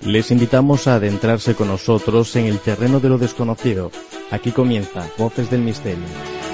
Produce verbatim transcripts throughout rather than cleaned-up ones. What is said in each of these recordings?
Les invitamos a adentrarse con nosotros en el terreno de lo desconocido. Aquí comienza Voces del Misterio.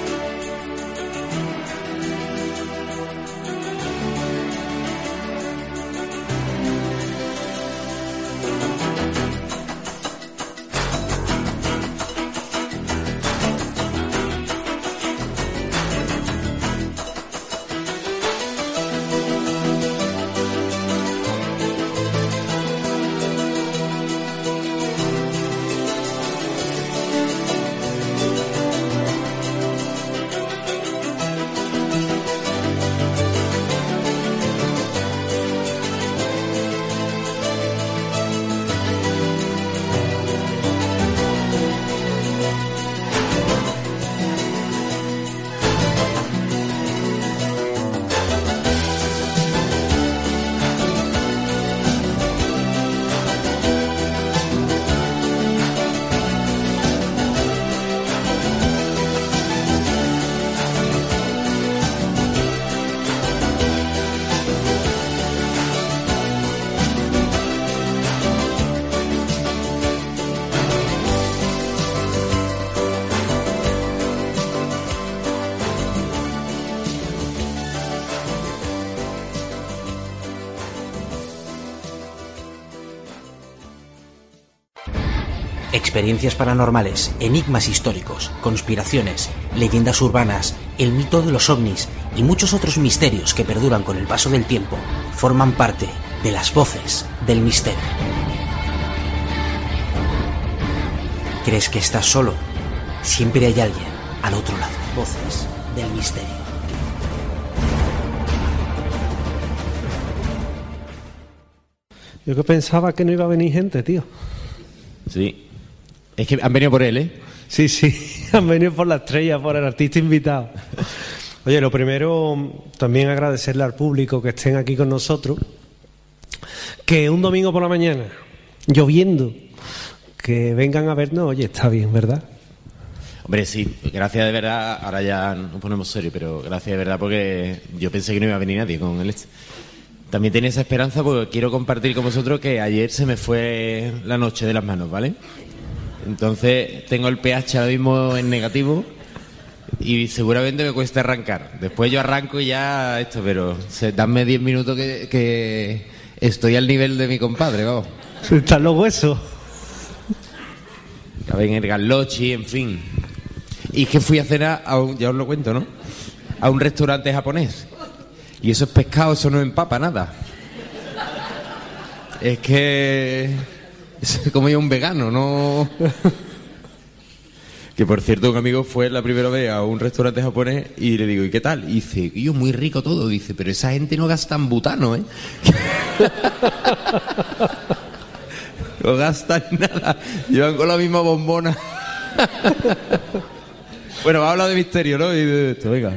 Experiencias paranormales, enigmas históricos, conspiraciones, leyendas urbanas, el mito de los ovnis y muchos otros misterios que perduran con el paso del tiempo forman parte de las Voces del Misterio. ¿Crees que estás solo? Siempre hay alguien al otro lado. Voces del Misterio. Yo que pensaba que no iba a venir gente, tío. Sí. Es que han venido por él, ¿eh? Sí, sí, han venido por la estrella, por el artista invitado. Oye, lo primero, también agradecerle al público que estén aquí con nosotros, que un domingo por la mañana, lloviendo, que vengan a vernos, oye, está bien, ¿verdad? Hombre, sí, gracias de verdad, ahora ya nos ponemos serios, pero gracias de verdad porque yo pensé que no iba a venir nadie con el este. También tenía esa esperanza porque quiero compartir con vosotros que ayer se me fue la noche de las manos, ¿vale? Entonces tengo el pH ahora mismo en negativo y seguramente me cuesta arrancar. Después yo arranco y ya esto, pero se, dame diez minutos que, que estoy al nivel de mi compadre, vamos. Están los huesos. A ver, en el Garlochi, en fin. Y es que fui a cenar a un, ya os lo cuento, ¿no? A un restaurante japonés. Y eso es pescado, eso no empapa nada. Es que... es como yo un vegano, ¿no? Que por cierto, un amigo fue la primera vez a un restaurante japonés y le digo, ¿y qué tal? Y dice, yo, muy rico todo. Dice, pero esa gente no gasta en butano, ¿eh? No gastan nada. Llevan con la misma bombona. Bueno, va a hablar de misterio, ¿no? Y de esto, venga.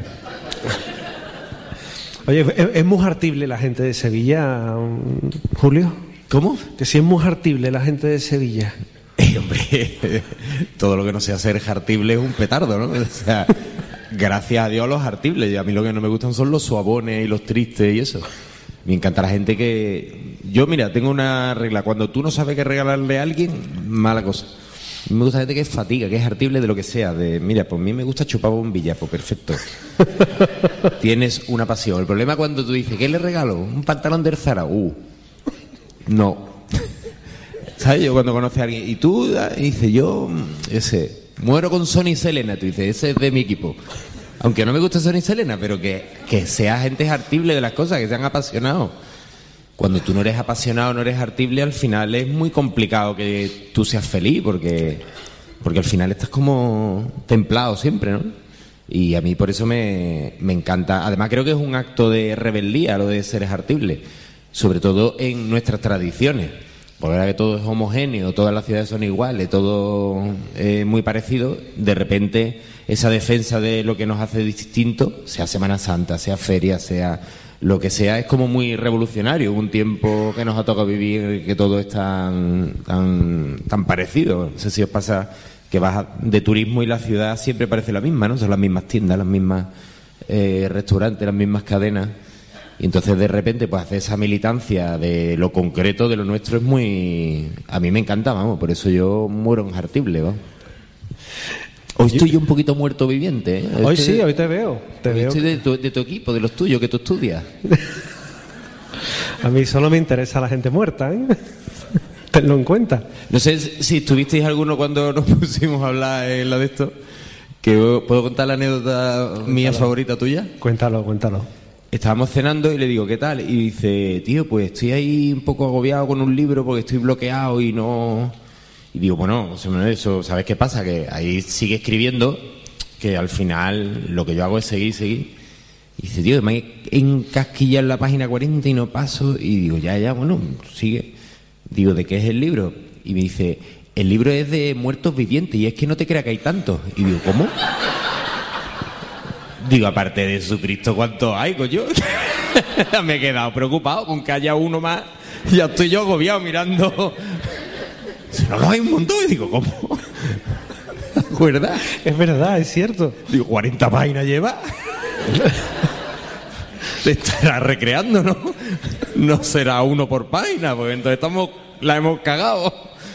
Oye, ¿es, es muy hartible la gente de Sevilla, Julio? ¿Cómo? Que si es muy hartible la gente de Sevilla. Eh, hombre, todo lo que no sea ser hartible es un petardo, ¿no? O sea, gracias a Dios los hartibles. Y a mí lo que no me gustan son los suabones y los tristes y eso. Me encanta la gente que... Yo, mira, tengo una regla. Cuando tú no sabes qué regalarle a alguien, mala cosa. Me gusta gente que es fatiga, que es hartible de lo que sea. De, mira, pues a mí me gusta chupar bombilla, pues perfecto. Tienes una pasión. El problema es cuando tú dices, ¿qué le regalo? Un pantalón del Zara. Uh, no. ¿Sabes? Yo cuando conoces a alguien, y tú y dices, yo, ese, muero con Sonny Selena. Tú dices, ese es de mi equipo. Aunque no me guste Sonny Selena, pero que, que sea gente hartible de las cosas, que sean apasionados. Cuando tú no eres apasionado, no eres hartible, al final es muy complicado que tú seas feliz, porque, porque al final estás como templado siempre, ¿no? Y a mí por eso me, me encanta. Además creo que es un acto de rebeldía lo de ser hartible, sobre todo en nuestras tradiciones. Porque ahora que todo es homogéneo, todas las ciudades son iguales, todo es muy parecido, de repente esa defensa de lo que nos hace distinto, sea Semana Santa, sea feria, sea... lo que sea, es como muy revolucionario. Un tiempo que nos ha tocado vivir que todo es tan, tan, tan parecido. No sé si os pasa que vas de turismo y la ciudad siempre parece la misma, ¿no? Son las mismas tiendas, las mismas eh, restaurantes, las mismas cadenas. Y entonces de repente pues hacer esa militancia de lo concreto de lo nuestro es muy... A mí me encanta, vamos, por eso yo muero en Jartible, vamos. Hoy estoy yo un poquito muerto viviente, ¿eh? Hoy, hoy estoy sí, de, hoy te veo. Te hoy veo. estoy de tu, de tu equipo, de los tuyos, que tú estudias. A mí solo me interesa la gente muerta, ¿eh? Tenlo en cuenta. No sé si estuvisteis alguno cuando nos pusimos a hablar en la de esto, que puedo contar la anécdota Cuéntalo. mía favorita tuya. Cuéntalo, cuéntalo. Estábamos cenando y le digo, ¿qué tal? Y dice, tío, pues estoy ahí un poco agobiado con un libro porque estoy bloqueado y no... Y digo, bueno, eso, ¿sabes qué pasa? Que ahí sigue escribiendo, que al final lo que yo hago es seguir, seguir. Y dice, tío, me he encasquillado en la página cuarenta y no paso. Y digo, ya, ya, bueno, sigue. Digo, ¿de qué es el libro? Y me dice, el libro es de muertos vivientes y es que no te creas que hay tantos. Y digo, ¿cómo? Digo, aparte de Jesucristo, ¿cuántos hay, coño? Me he quedado preocupado con que haya uno más. Ya estoy yo agobiado mirando. No, no, hay un montón. Y digo, ¿cómo? ¿Verdad? Es verdad, es cierto. Digo, cuarenta páginas lleva. Te estará recreando, ¿no? No será uno por página, porque entonces estamos, la hemos cagado.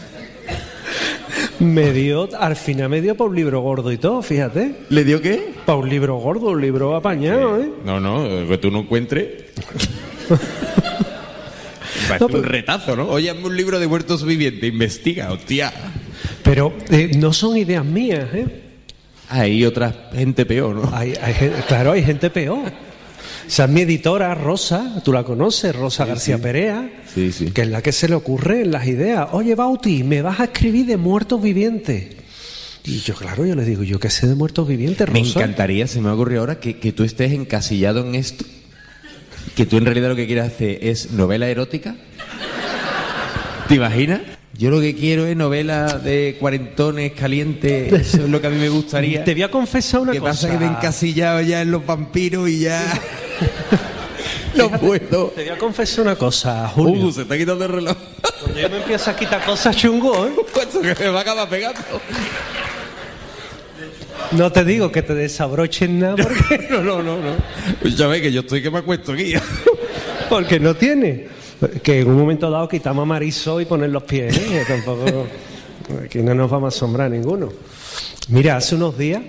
Me dio, al final me dio para un libro gordo y todo, fíjate. ¿Le dio qué? Para un libro gordo, un libro apañado, ¿eh? No, no, que tú no encuentres. Parece no, pero... un retazo, ¿no? Oye, hazme un libro de muertos vivientes, investiga, hostia. Pero eh, no son ideas mías, ¿eh? Hay otra gente peor, ¿no? Hay, hay, claro, hay gente peor. O sea, mi editora, Rosa, tú la conoces, Rosa sí, García sí. Perea, sí, sí. que es la que se le ocurre en las ideas. Oye, Bauti, me vas a escribir de muertos vivientes. Y yo, claro, yo le digo, yo qué sé de muertos vivientes, Rosa. Me encantaría, se me ocurrió ahora, que, que tú estés encasillado en esto. Que tú en realidad lo que quieres hacer es novela erótica. ¿Te imaginas? Yo lo que quiero es novela de cuarentones calientes. Eso es lo que a mí me gustaría. Te voy a confesar una ¿Qué cosa. ¿Qué pasa? Que me he encasillado ya en los vampiros y ya... no Fíjate, puedo. Te voy a confesar una cosa, Julio. Uh, se está quitando el reloj. Cuando yo me empiezo a quitar cosas chungo, ¿eh? Puesto que me va a acabar pegando. No te digo que te desabrochen nada porque... no, no, no, no. Pues ya ves que yo estoy que me acuesto aquí. Porque no tiene. Que en un momento dado quitamos a Marisol y poner los pies, ¿eh? Que tampoco... Aquí no nos vamos a asombrar ninguno. Mira, hace unos días,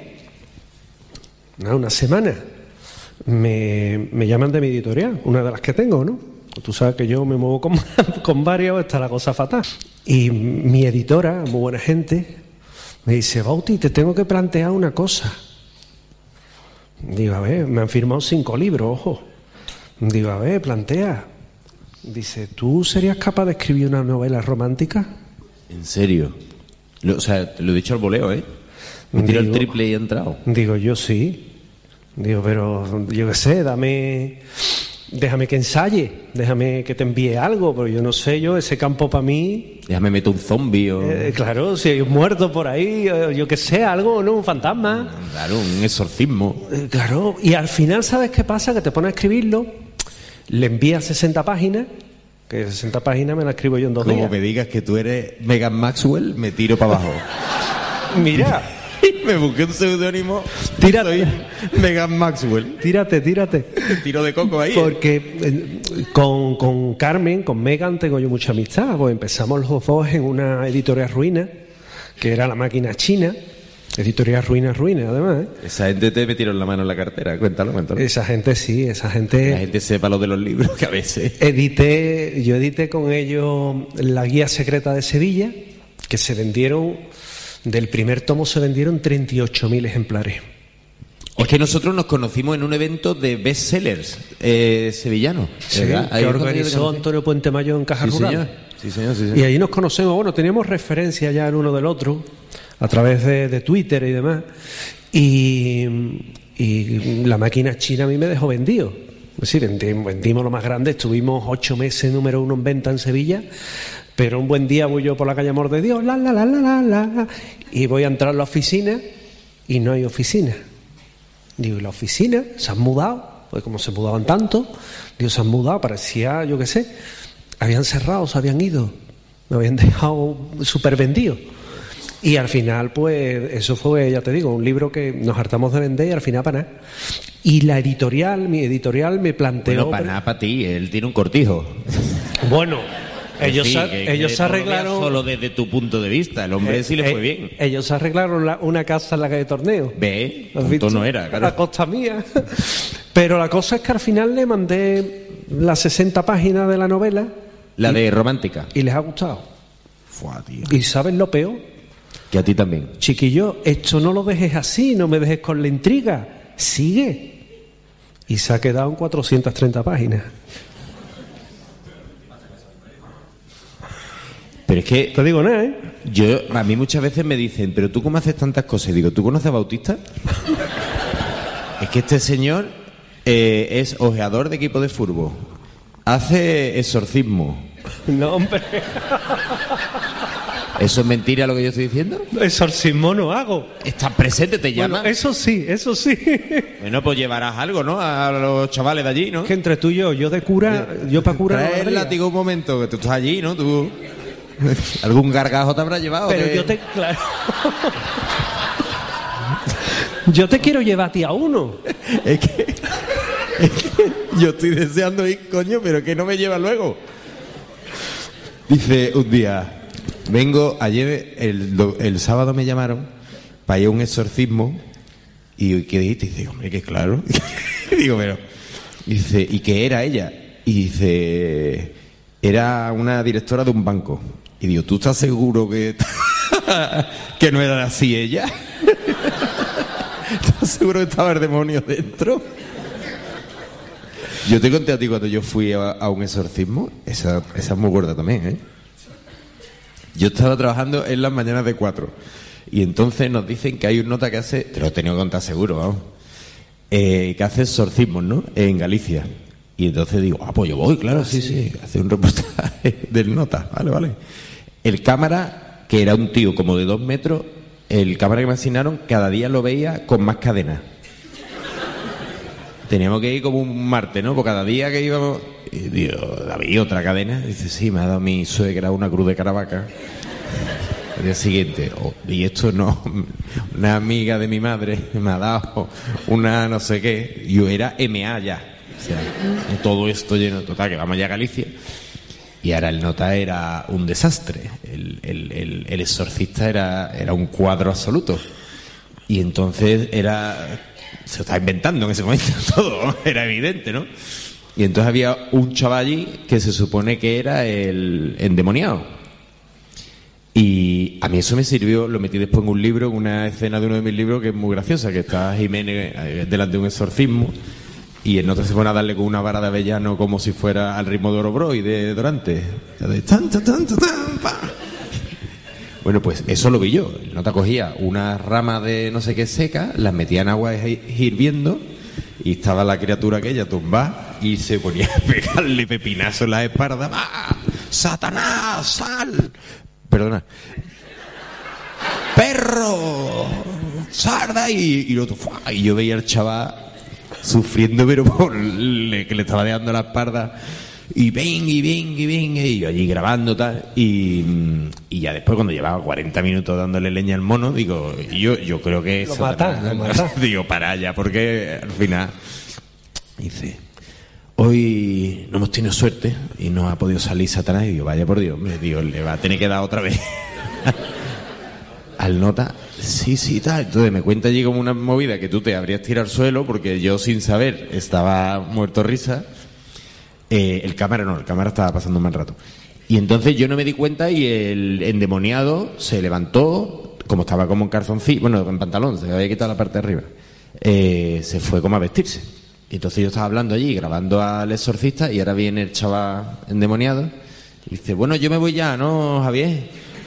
no, una semana, me, me llaman de mi editorial, una de las que tengo, ¿no? Tú sabes que yo me muevo con, con varios, está la cosa fatal. Y mi editora, muy buena gente, me dice, Bauti, te tengo que plantear una cosa. Digo, a ver, me han firmado cinco libros, ojo. Digo, a ver, plantea. Dice, ¿tú serías capaz de escribir una novela romántica? ¿En serio? Lo, o sea, te lo he dicho al voleo, ¿eh? Me tiro el triple y he entrado. Digo, yo sí. Digo, pero yo qué sé, dame... Déjame que ensaye, déjame que te envíe algo, pero yo no sé, yo, ese campo para mí... Déjame meter un zombie o... Eh, claro, si hay un muerto por ahí, yo qué sé, algo, ¿no? Un fantasma. Claro, un exorcismo. Eh, claro, y al final, ¿sabes qué pasa? Que te pones a escribirlo, le envías sesenta páginas, que sesenta páginas me la escribo yo en dos Como días. Como me digas que tú eres Megan Maxwell, me tiro para abajo. Mira... Me busqué un seudónimo. Tírate. Megan Maxwell. Tírate, tírate. Tiro de coco ahí. Porque eh, con, con Carmen, con Megan, tengo yo mucha amistad. Pues empezamos los dos en una editorial ruina, que era La Máquina China. Editorial Ruina, Ruina, además. ¿eh? Esa gente te metieron la mano en la cartera. Cuéntalo, cuéntalo. Esa gente sí, esa gente... La gente sepa lo de los libros, que a veces... Edité, yo edité con ellos La Guía Secreta de Sevilla, que se vendieron... Del primer tomo se vendieron treinta y ocho mil ejemplares. Es que nosotros nos conocimos en un evento de bestsellers eh, sevillanos. Sí, que organizó Antonio Puente Mayo en Caja sí, Rural. Señor. Sí, señor, sí, señor. Y ahí nos conocemos. Bueno, teníamos referencia ya el uno del otro a través de, de Twitter y demás. Y, y La Máquina China a mí me dejó vendido. Sí, vendimos, vendimos lo más grande. Estuvimos ocho meses número uno en venta en Sevilla. Pero un buen día voy yo por la calle Amor de Dios, la, la, la, la, la, la, y voy a entrar a la oficina y no hay oficina. Digo, ¿y la oficina? ¿Se han mudado? Pues como se mudaban tanto, digo, se han mudado, parecía, yo qué sé, habían cerrado, se habían ido, me habían dejado súper vendido. Y al final, pues, eso fue, ya te digo, un libro que nos hartamos de vender y al final para nada. Y la editorial, mi editorial me planteó... Bueno, para nada para ti, él tiene un cortijo. Bueno, ellos, sí, se, que, ellos que se no lo veas arreglaron... solo desde tu punto de vista, el hombre eh, sí le eh, fue bien. Ellos se arreglaron la- una casa en la calle Torneo. Ve, ¿Has punto visto? no era, claro. A costa mía. Pero la cosa es que al final le mandé las sesenta páginas de la novela La de romántica. y les ha gustado. Fua, tío. ¿Y sabes lo peor? Que a ti también. Chiquillo, esto no lo dejes así, no me dejes con la intriga. Sigue. Y se ha quedado en cuatrocientas treinta páginas. Pero es que Te digo nada, ¿eh? yo, a mí muchas veces me dicen, pero tú cómo haces tantas cosas. Y digo, ¿tú conoces a Bautista? Es que este señor eh, es ojeador de equipo de fútbol. Hace exorcismo. No, hombre. ¿Eso es mentira lo que yo estoy diciendo? Exorcismo no hago. ¿Estás presente? ¿Te Bueno, llaman? eso sí, eso sí. Bueno, pues llevarás algo, ¿no? A los chavales de allí, ¿no? Que entre tú y yo, yo de cura, yo para cura no Trae el valdría. látigo un momento, que tú estás allí, ¿no? Tú... ¿Algún gargajo te habrá llevado? Pero que- yo te... Claro. Yo te quiero llevar a ti a uno. Es que, es que yo estoy deseando ir, coño, pero que no me lleva luego. Dice un día, vengo, ayer, el, do- el sábado me llamaron para ir a un exorcismo. Y ¿qué dijiste? Y dice, hombre, que claro. Y digo, pero... Dice, ¿y qué era ella? Y dice, era una directora de un banco. Y digo, ¿tú estás seguro que, que no era así ella? ¿Estás seguro que estaba el demonio dentro? Yo te conté a ti cuando yo fui a, a un exorcismo. Esa, esa es muy gorda también, ¿eh? Yo estaba trabajando en las mañanas de cuatro. Y entonces nos dicen que hay un nota que hace... Te lo he tenido que contar seguro, vamos. Eh, que hace exorcismos, ¿no? En Galicia. Y entonces digo, ah, pues yo voy, claro, sí, sí. Hace un reportaje del nota. Vale, vale. El cámara, que era un tío como de dos metros... El cámara que me asignaron cada día lo veía con más cadenas. Teníamos que ir como un martes, ¿no? Pues cada día que íbamos... Y digo, David, ¿otra cadena? Dice, sí, me ha dado mi suegra una cruz de Caravaca. Al día siguiente, oh, y esto no... Una amiga de mi madre me ha dado una no sé qué. Yo era M A ya. O sea, todo esto lleno... Total, que vamos ya a Galicia... Y ahora el nota era un desastre. El, el, el, el exorcista era, era un cuadro absoluto. Y entonces era... Se lo estaba inventando en ese momento todo, ¿no? Era evidente, ¿no? Y entonces había un chaval allí que se supone que era el endemoniado. Y a mí eso me sirvió, lo metí después en un libro, en una escena de uno de mis libros que es muy graciosa, que está Jiménez eh, delante de un exorcismo. Y el nota se pone a darle con una vara de avellano como si fuera al ritmo de Orobro y de Dorante. De tan, tan, tan, tan, tan, pa. Bueno, pues eso lo vi yo. El nota cogía una rama de no sé qué seca, las metía en agua hirviendo y estaba la criatura aquella tumbada y se ponía a pegarle pepinazo en la espalda. ¡Ah! ¡Satanás! ¡Sal! Perdona. ¡Perro! ¡Sarda! Y, y, otro, ¡fua! Y yo veía al chaval sufriendo, pero por le, que le estaba dejando la espalda. Y ven, y ven, y ven, y yo allí grabando tal. Y, y ya después, cuando llevaba cuarenta minutos dándole leña al mono, digo, yo, yo creo que Lo eso. mata, lo mata. Digo, para allá, porque al final. Dice, hoy no hemos tenido suerte y no ha podido salir Satanás. Y digo, vaya por Dios, hombre, digo, le va a tener que dar otra vez. Al nota, sí, sí, tal. Entonces me cuenta allí como una movida que tú te habrías tirado al suelo porque yo sin saber estaba muerto risa. Eh, el cámara no, el cámara estaba pasando un mal rato. Y entonces yo no me di cuenta y el endemoniado se levantó, como estaba como en calzoncillo, bueno, en pantalón, se había quitado la parte de arriba. Eh, se fue como a vestirse. Y entonces yo estaba hablando allí, grabando al exorcista, y ahora viene el chaval endemoniado y dice, bueno, yo me voy ya, ¿no, Javier?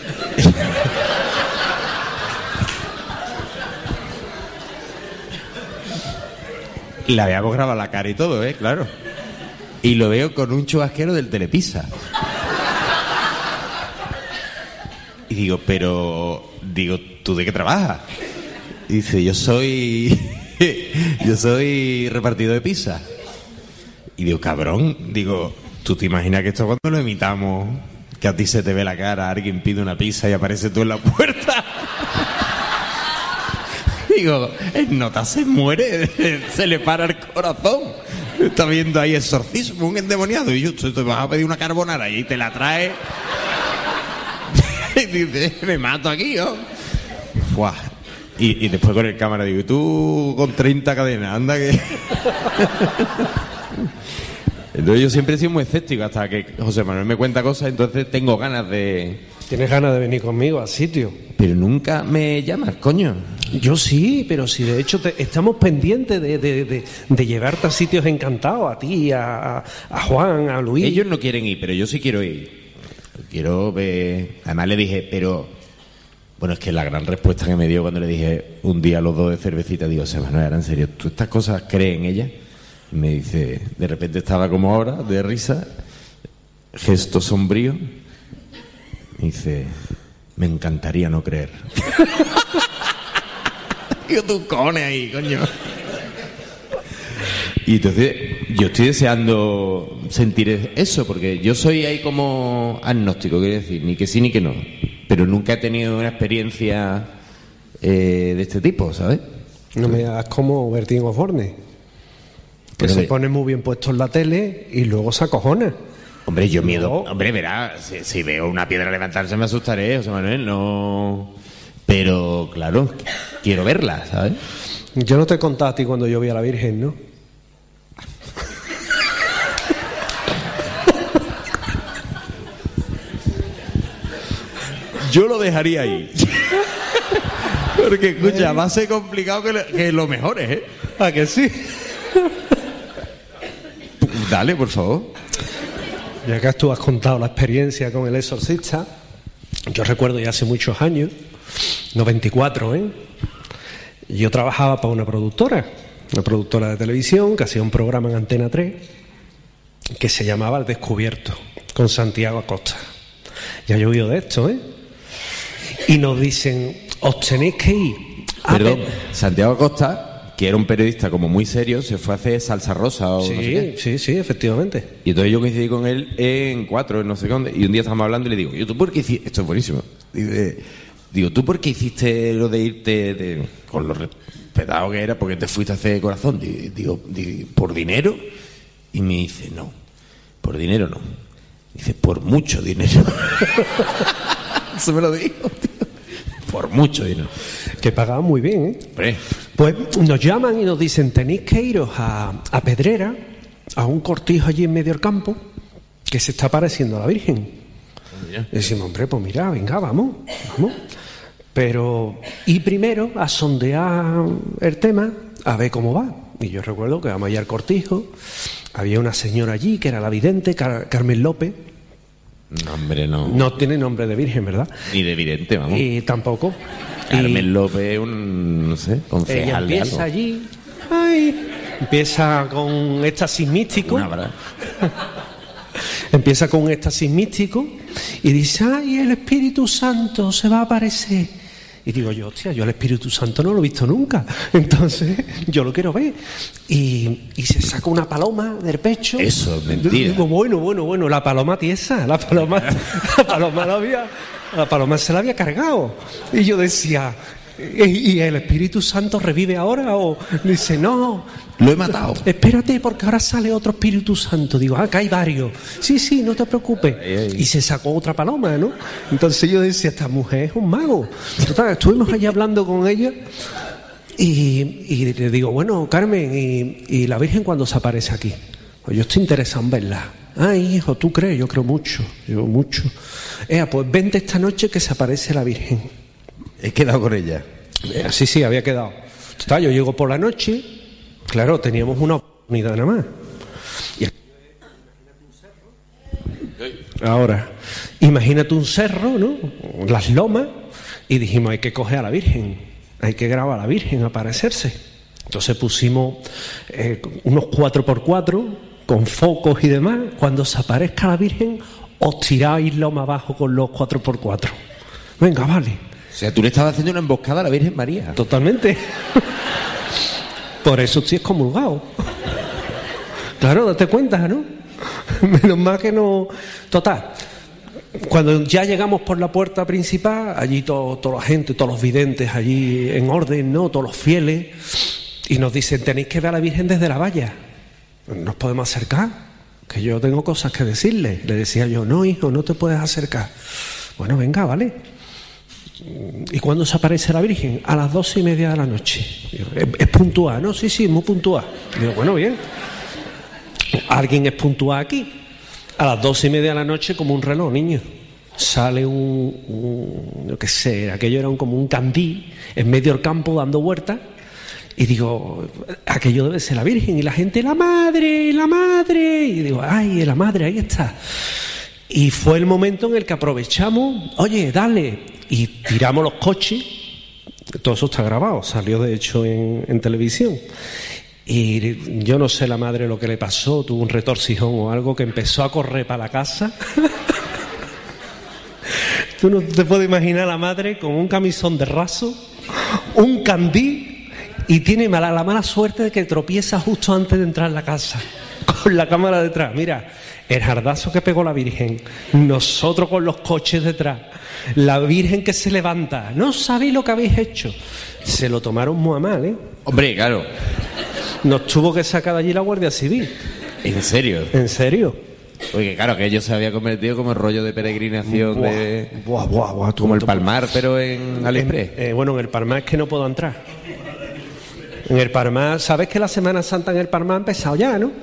Le habíamos grabado la cara y todo, ¿eh? Claro. Y lo veo con un chubasquero del Telepisa. Y digo, pero... Digo, ¿tú de qué trabajas? Y dice, yo soy... yo soy repartidor de pizza. Y digo, cabrón, digo, ¿tú te imaginas que esto cuando lo imitamos que a ti se te ve la cara, alguien pide una pizza y aparece tú en la puerta. Digo, el nota se muere, se le para el corazón. Está viendo ahí exorcismo, un endemoniado. Y yo, te vas a pedir una carbonara y te la trae. Y dice, me mato aquí, ¿no? Fuah. Y, y después con el cámara digo, tú con treinta cadenas, anda que... Entonces yo siempre he sido muy escéptico hasta que José Manuel me cuenta cosas, entonces tengo ganas de... ¿Tienes ganas de venir conmigo al sitio? Pero nunca me llamas, coño. Yo sí, pero si de hecho te, estamos pendientes de, de, de, de llevarte a sitios encantados, a ti, a, a, a Juan, a Luis. Ellos no quieren ir, pero yo sí quiero ir. Quiero ver... Además le dije, pero... Bueno, es que la gran respuesta que me dio cuando le dije un día a los dos de cervecita, digo, José Manuel, ¿en serio? ¿Tú estas cosas crees en ellas? Y me dice, de repente estaba como ahora, de risa, gesto sombrío. Me dice, me encantaría no creer. Digo, tú cojones ahí, coño. Y entonces yo estoy deseando sentir eso, porque yo soy ahí como agnóstico, quiero decir, ni que sí ni que no. Pero nunca he tenido una experiencia eh, de este tipo, ¿sabes? No me hagas como Bertín Osborne, que se pone muy bien puesto en la tele y luego se acojona. Hombre, yo miedo... No. Hombre, verá, si, si veo una piedra levantarse me asustaré, José Manuel, no... Pero, claro, quiero verla, ¿sabes? Yo no te he contado a ti cuando yo vi a la Virgen, ¿no? Yo lo dejaría ahí. Porque, escucha, va a ser complicado que lo, que lo mejores, ¿eh? ¿A que sí? Dale, por favor. Ya que tú has contado la experiencia con el exorcista, yo recuerdo ya hace muchos años, noventa y cuatro, ¿eh? Yo trabajaba para una productora, una productora de televisión que hacía un programa en Antena tres que se llamaba El Descubierto, con Santiago Acosta. Ya yo he oído de esto, ¿eh? Y nos dicen, os tenéis que ir a Perdón, ver... Santiago Acosta, que era un periodista como muy serio, se fue a hacer Salsa Rosa o Sí, no sé qué. sí, sí, efectivamente. Y entonces yo coincidí con él en cuatro, en no sé dónde, y un día estábamos hablando y le digo, yo, ¿tú por qué hiciste...? Esto es buenísimo. Dice, digo, ¿tú por qué hiciste lo de irte de... con lo respetado que era, porque te fuiste a hacer corazón? Digo, digo, ¿por dinero? Y me dice, no, por dinero no. Dice, por mucho dinero. Eso me lo dijo, tío. Por mucho dinero. Que pagaban muy bien, ¿eh? Hombre. Pues nos llaman y nos dicen, tenéis que iros a, a Pedrera, a un cortijo allí en medio del campo, que se está pareciendo a la Virgen. Y decimos, hombre, pues mira, venga, vamos, vamos. Pero, y primero a sondear el tema, a ver cómo va. Y yo recuerdo que vamos allá al cortijo, había una señora allí que era la vidente, Car- Carmen López. No, hombre, no. No tiene nombre de virgen, ¿verdad? Ni de vidente, vamos. Y tampoco. Carmen Y López, un, no sé, ella concejal de algo. empieza allí, ay, empieza con éxtasis místico. Una verdad. Empieza con un éxtasis místico y dice, ay, el Espíritu Santo se va a aparecer. Y digo yo, hostia, yo el Espíritu Santo no lo he visto nunca, entonces yo lo quiero ver. Y, y se saca una paloma del pecho. Eso es mentira. Y digo, bueno, bueno, bueno, la paloma tiesa, la paloma, la paloma la había, la paloma se la había cargado. Y yo decía, ¿y, y el Espíritu Santo revive ahora? O dice, no, Lo he matado. espérate, porque ahora sale otro Espíritu Santo. Digo, ah, acá hay varios. Sí, sí, no te preocupes. Ay, ay. Y se sacó otra paloma, ¿no? Entonces yo decía, esta mujer es un mago. Total, estuvimos allí hablando con ella y, y le digo, bueno, Carmen, ¿y, y la Virgen cuándo se aparece aquí? Pues yo estoy interesado en verla. Ay, hijo, ¿tú crees? Yo creo mucho. Yo mucho. Ea, pues vente esta noche que se aparece la Virgen. He quedado con ella. Eh, Sí, sí, había quedado. Total, yo llego por la noche. Claro, teníamos una oportunidad nada más. Y ahora, imagínate un cerro, ¿no? Las lomas, y dijimos, hay que coger a la Virgen, hay que grabar a la Virgen, aparecerse. Entonces pusimos eh, unos cuatro por cuatro con focos y demás. Cuando se aparezca la Virgen, os tiráis loma abajo con los cuatro por cuatro. Venga, vale. O sea, tú le estabas haciendo una emboscada a la Virgen María. Totalmente. Por eso estoy excomulgado. Claro, date cuenta, ¿no? Menos mal que no... Total. Cuando ya llegamos por la puerta principal, allí todo, toda la gente, todos los videntes allí en orden, ¿no? Todos los fieles, y nos dicen, tenéis que ver a la Virgen desde la valla. ¿Nos podemos acercar? Que yo tengo cosas que decirle. Le decía yo, no, hijo, no te puedes acercar. Bueno, venga, vale. ¿Y cuándo se aparece la Virgen? A las doce y media de la noche. Digo, ¿es, es puntual? No, sí, sí, muy puntual. Digo, bueno, bien. ¿Alguien es puntual aquí? A las doce y media de la noche, como un reloj, niño. Sale un, un yo qué sé, aquello era un, como un candí en medio del campo dando vueltas. Y digo, aquello debe ser la Virgen. Y la gente, la madre, la madre. Y digo, ay, la madre, ahí está. Y fue el momento en el que aprovechamos, oye, dale. Y tiramos los coches. Todo eso está grabado, salió de hecho en, en televisión. Y yo no sé la madre lo que le pasó, tuvo un retorcijón o algo, que empezó a correr para la casa. Tú no te puedes imaginar a la madre con un camisón de raso, un candí, y tiene mala, la mala suerte de que tropieza justo antes de entrar en la casa, con la cámara detrás. Mira, el jardazo que pegó la Virgen, nosotros con los coches detrás, la Virgen que se levanta, no sabéis lo que habéis hecho. Se lo tomaron muy a mal, ¿eh? Hombre, claro. Nos tuvo que sacar de allí la Guardia Civil. ¿En serio? ¿En serio? Oye, claro, que ello se había convertido como el rollo de peregrinación buah, de... Buah, buah, buah, tú, como el tú, Palmar, pero en AliExpress. En, eh, bueno, en el Palmar es que no puedo entrar. En el Palmar, ¿sabes que la Semana Santa en el Palmar ha empezado ya, no?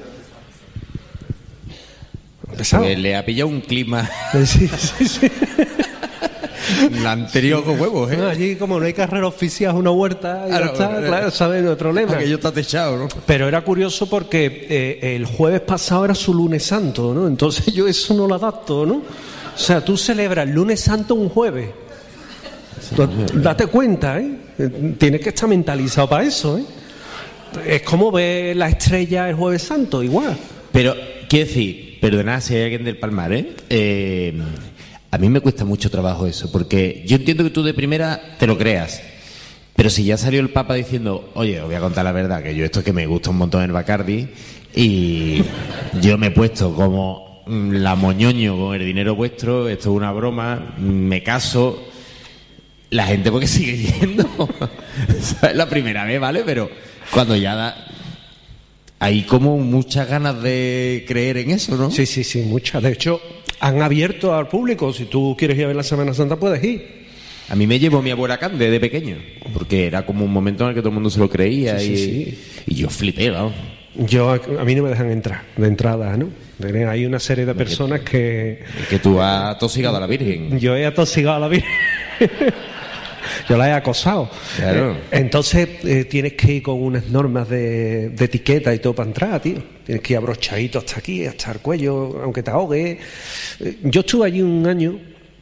¿Ha empezado? Pues le ha pillado un clima... Sí, sí, sí. La anterior con huevos, ¿eh? No, allí como no hay carrera oficial, una huerta, y claro, ya está, eh, claro, ¿sabes? No hay problema. Aquello está techado, ¿no? Pero era curioso porque eh, el jueves pasado era su lunes santo, ¿no? Entonces yo eso no lo adapto, ¿no? O sea, tú celebras el lunes santo un jueves. Tú, date cuenta, ¿eh? Tienes que estar mentalizado para eso, ¿eh? Es como ver la estrella el jueves santo, igual. Pero, quiero decir, perdonad si hay alguien del Palmar, ¿eh? Eh... A mí me cuesta mucho trabajo eso, porque yo entiendo que tú de primera te lo creas, pero si ya salió el Papa diciendo, oye, os voy a contar la verdad, que yo esto es que me gusta un montón el Bacardi, y yo me he puesto como la moñoño con el dinero vuestro, esto es una broma, me caso, la gente porque sigue yendo. Es la primera vez, ¿vale? Pero cuando ya da... Hay como muchas ganas de creer en eso, ¿no? Sí, sí, sí, muchas. De hecho, han abierto al público. Si tú quieres ir a ver la Semana Santa, puedes ir. A mí me llevó mi abuela Cande de pequeño, porque era como un momento en el que todo el mundo se lo creía, sí, y, sí, sí. y yo flipé, vamos. Yo, a mí no me dejan entrar, de entrada, ¿no? Hay una serie de personas que... Que tú has atosigado a la Virgen. Yo he atosigado a la Virgen. Yo la he acosado. Claro. Entonces eh, tienes que ir con unas normas de, de etiqueta y todo para entrar, tío. Tienes que ir abrochadito hasta aquí, hasta el cuello, aunque te ahogue. Yo estuve allí un año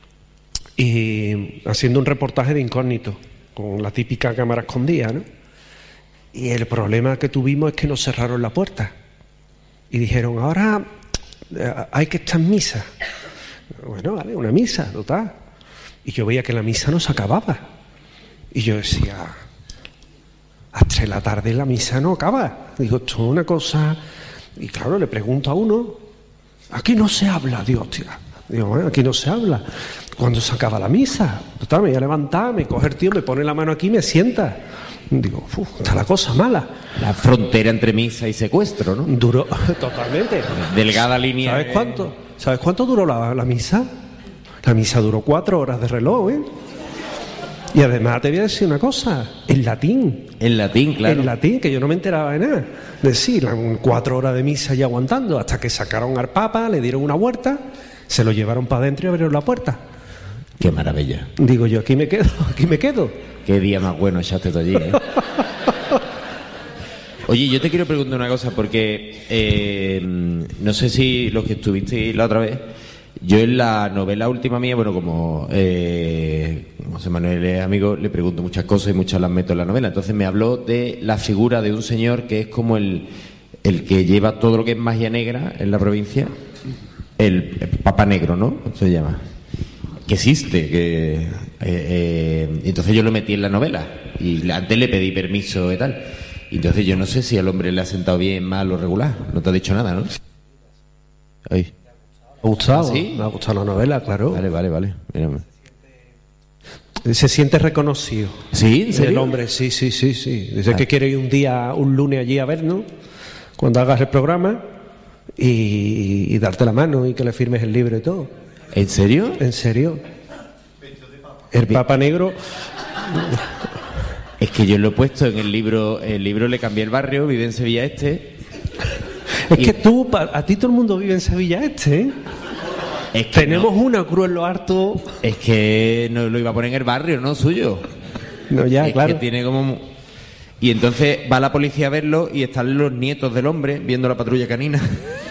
y haciendo un reportaje de incógnito, con la típica cámara escondida, ¿no? Y el problema que tuvimos es que nos cerraron la puerta. Y dijeron, ahora eh, hay que estar en misa. Bueno, vale, una misa, total. Y yo veía que la misa no se acababa. Y yo decía, a tres de la tarde la misa no acaba. Digo, esto es una cosa... Y claro, le pregunto a uno, aquí no se habla, digo, hostia. Digo, bueno, aquí no se habla. ¿Cuándo se acaba la misa? Total, me voy a levantar, me coge el tío, me pone la mano aquí y me sienta. Digo, uf, está la cosa mala. La frontera entre misa y secuestro, ¿no? Duró, totalmente. Delgada línea. ¿Sabes de... cuánto? ¿Sabes cuánto duró la, la misa? La misa duró cuatro horas de reloj, ¿eh? Y además te voy a decir una cosa, en latín. En latín, claro. En latín, que yo no me enteraba de nada. Decir, cuatro horas de misa y aguantando, hasta que sacaron al Papa, le dieron una vuelta, se lo llevaron para adentro y abrieron la puerta. Qué maravilla. Digo yo, aquí me quedo, aquí me quedo. Qué día más bueno echaste tú allí, ¿eh? Oye, yo te quiero preguntar una cosa, porque eh, no sé si los que estuvisteis la otra vez... Yo en la novela última mía, bueno, como eh, José Manuel es amigo, le pregunto muchas cosas y muchas las meto en la novela. Entonces me habló de la figura de un señor que es como el, el que lleva todo lo que es magia negra en la provincia, el, el Papa Negro, ¿no? Se llama. Que existe, que eh, eh, entonces yo lo metí en la novela y antes le pedí permiso y tal. Y entonces yo no sé si al hombre le ha sentado bien, mal o regular. No te ha dicho nada, ¿no? Ay. ha gustado, ¿Ah, sí? me ha gustado la novela, claro. Vale, vale, vale. Mírame. Se siente reconocido. ¿Sí? ¿En serio? El hombre, sí, sí, sí, sí. Dice Ah. que quiere ir un día, un lunes allí a vernos, cuando hagas el programa, y, y darte la mano y que le firmes el libro y todo. ¿En serio? ¿En serio? El Papa Negro. Es que yo lo he puesto en el libro, el libro Le cambié el barrio, vive en Sevilla Este. Es Y- que tú, pa- a ti todo el mundo vive en Sevilla Este, ¿eh? Es que Tenemos no, una cruz en lo harto. es que no lo iba a poner en el barrio, ¿no? Suyo. No, ya, es claro. que tiene como... Y entonces va la policía a verlo y están los nietos del hombre viendo la patrulla canina.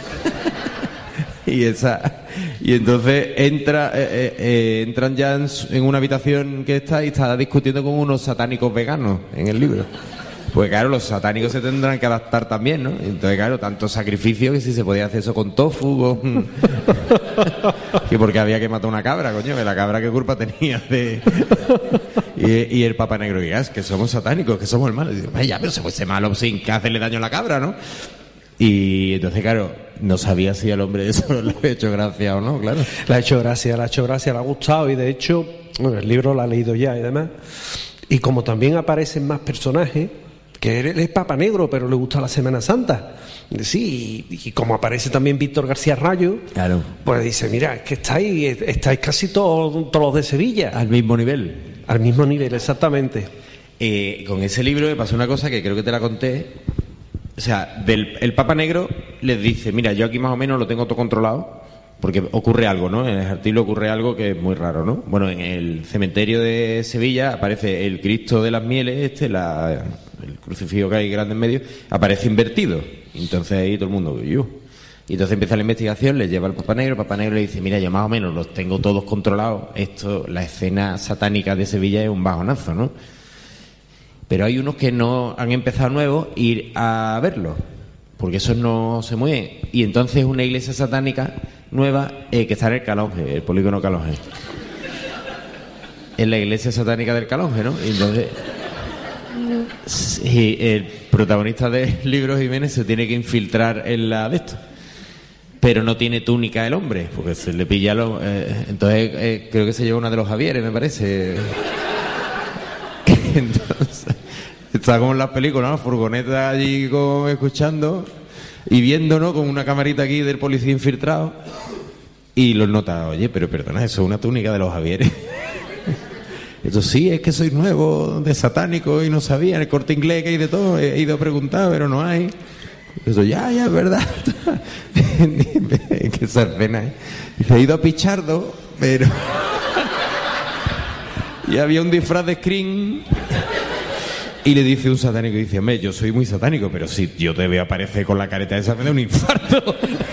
y esa y entonces entra eh, eh, eh, entran ya en, su- en una habitación que está y está discutiendo con unos satánicos veganos en el libro. Pues claro, los satánicos se tendrán que adaptar también, ¿no? Entonces, claro, tanto sacrificio que si se podía hacer eso con tofu, con... que porque había que matar una cabra, coño, que la cabra qué culpa tenía de... y, y el Papa Negro, que es que somos satánicos, que somos el malo. Y digo, vaya, pero se puede ser malo sin que hacerle daño a la cabra, ¿no? Y entonces, claro, no sabía si al hombre eso le había hecho gracia o no, claro. Le ha hecho gracia, le ha hecho gracia, le ha gustado y de hecho, bueno, el libro lo ha leído ya y demás. Y como también aparecen más personajes, que él es Papa Negro, pero le gusta la Semana Santa. Sí, y, y como aparece también Víctor García Rayo, Claro. pues dice, mira, es que estáis, estáis casi todos, todos los de Sevilla. Al mismo nivel. Al mismo nivel, exactamente. Eh, con ese libro me pasó una cosa que creo que te la conté. O sea, del, el Papa Negro les dice, mira, yo aquí más o menos lo tengo todo controlado, porque ocurre algo, ¿no? En el artículo ocurre algo que es muy raro, ¿no? Bueno, en el cementerio de Sevilla aparece el Cristo de las Mieles, este, la, el crucifijo que hay grande en medio, aparece invertido. Entonces ahí todo el mundo, ¡yuh! Y entonces empieza la investigación, le lleva al Papa Negro, el Papa Negro le dice, mira, yo más o menos los tengo todos controlados, esto, la escena satánica de Sevilla es un bajonazo, ¿no? Pero hay unos que no han empezado nuevos ir a verlo, porque esos no se mueven. Y entonces una iglesia satánica nueva eh, que está en el Calonge, el polígono Calonge. En la iglesia satánica del Calonge, ¿no? Y entonces, sí, el protagonista del libro, Jiménez, se tiene que infiltrar en la de esto. Pero no tiene túnica el hombre, porque se le pilla lo, eh, entonces eh, creo que se lleva una de los Javieres, me parece. Entonces, está como en las películas, ¿no? Furgoneta allí como escuchando y viendo, ¿no? Con una camarita aquí del policía infiltrado. Y los nota, oye, pero perdona, eso es una túnica de los Javieres. Esto sí, es que soy nuevo, de satánico y no sabía, en el Corte Inglés que hay de todo, he ido a preguntar, pero no hay. Eso ya, ya, es verdad. Que esa escena, ¿eh? He ido a Pichardo, pero... y había un disfraz de Scream. Y le dice un satánico, y dice, hombre, yo soy muy satánico, pero si yo te veo aparecer con la careta esa, me da un infarto.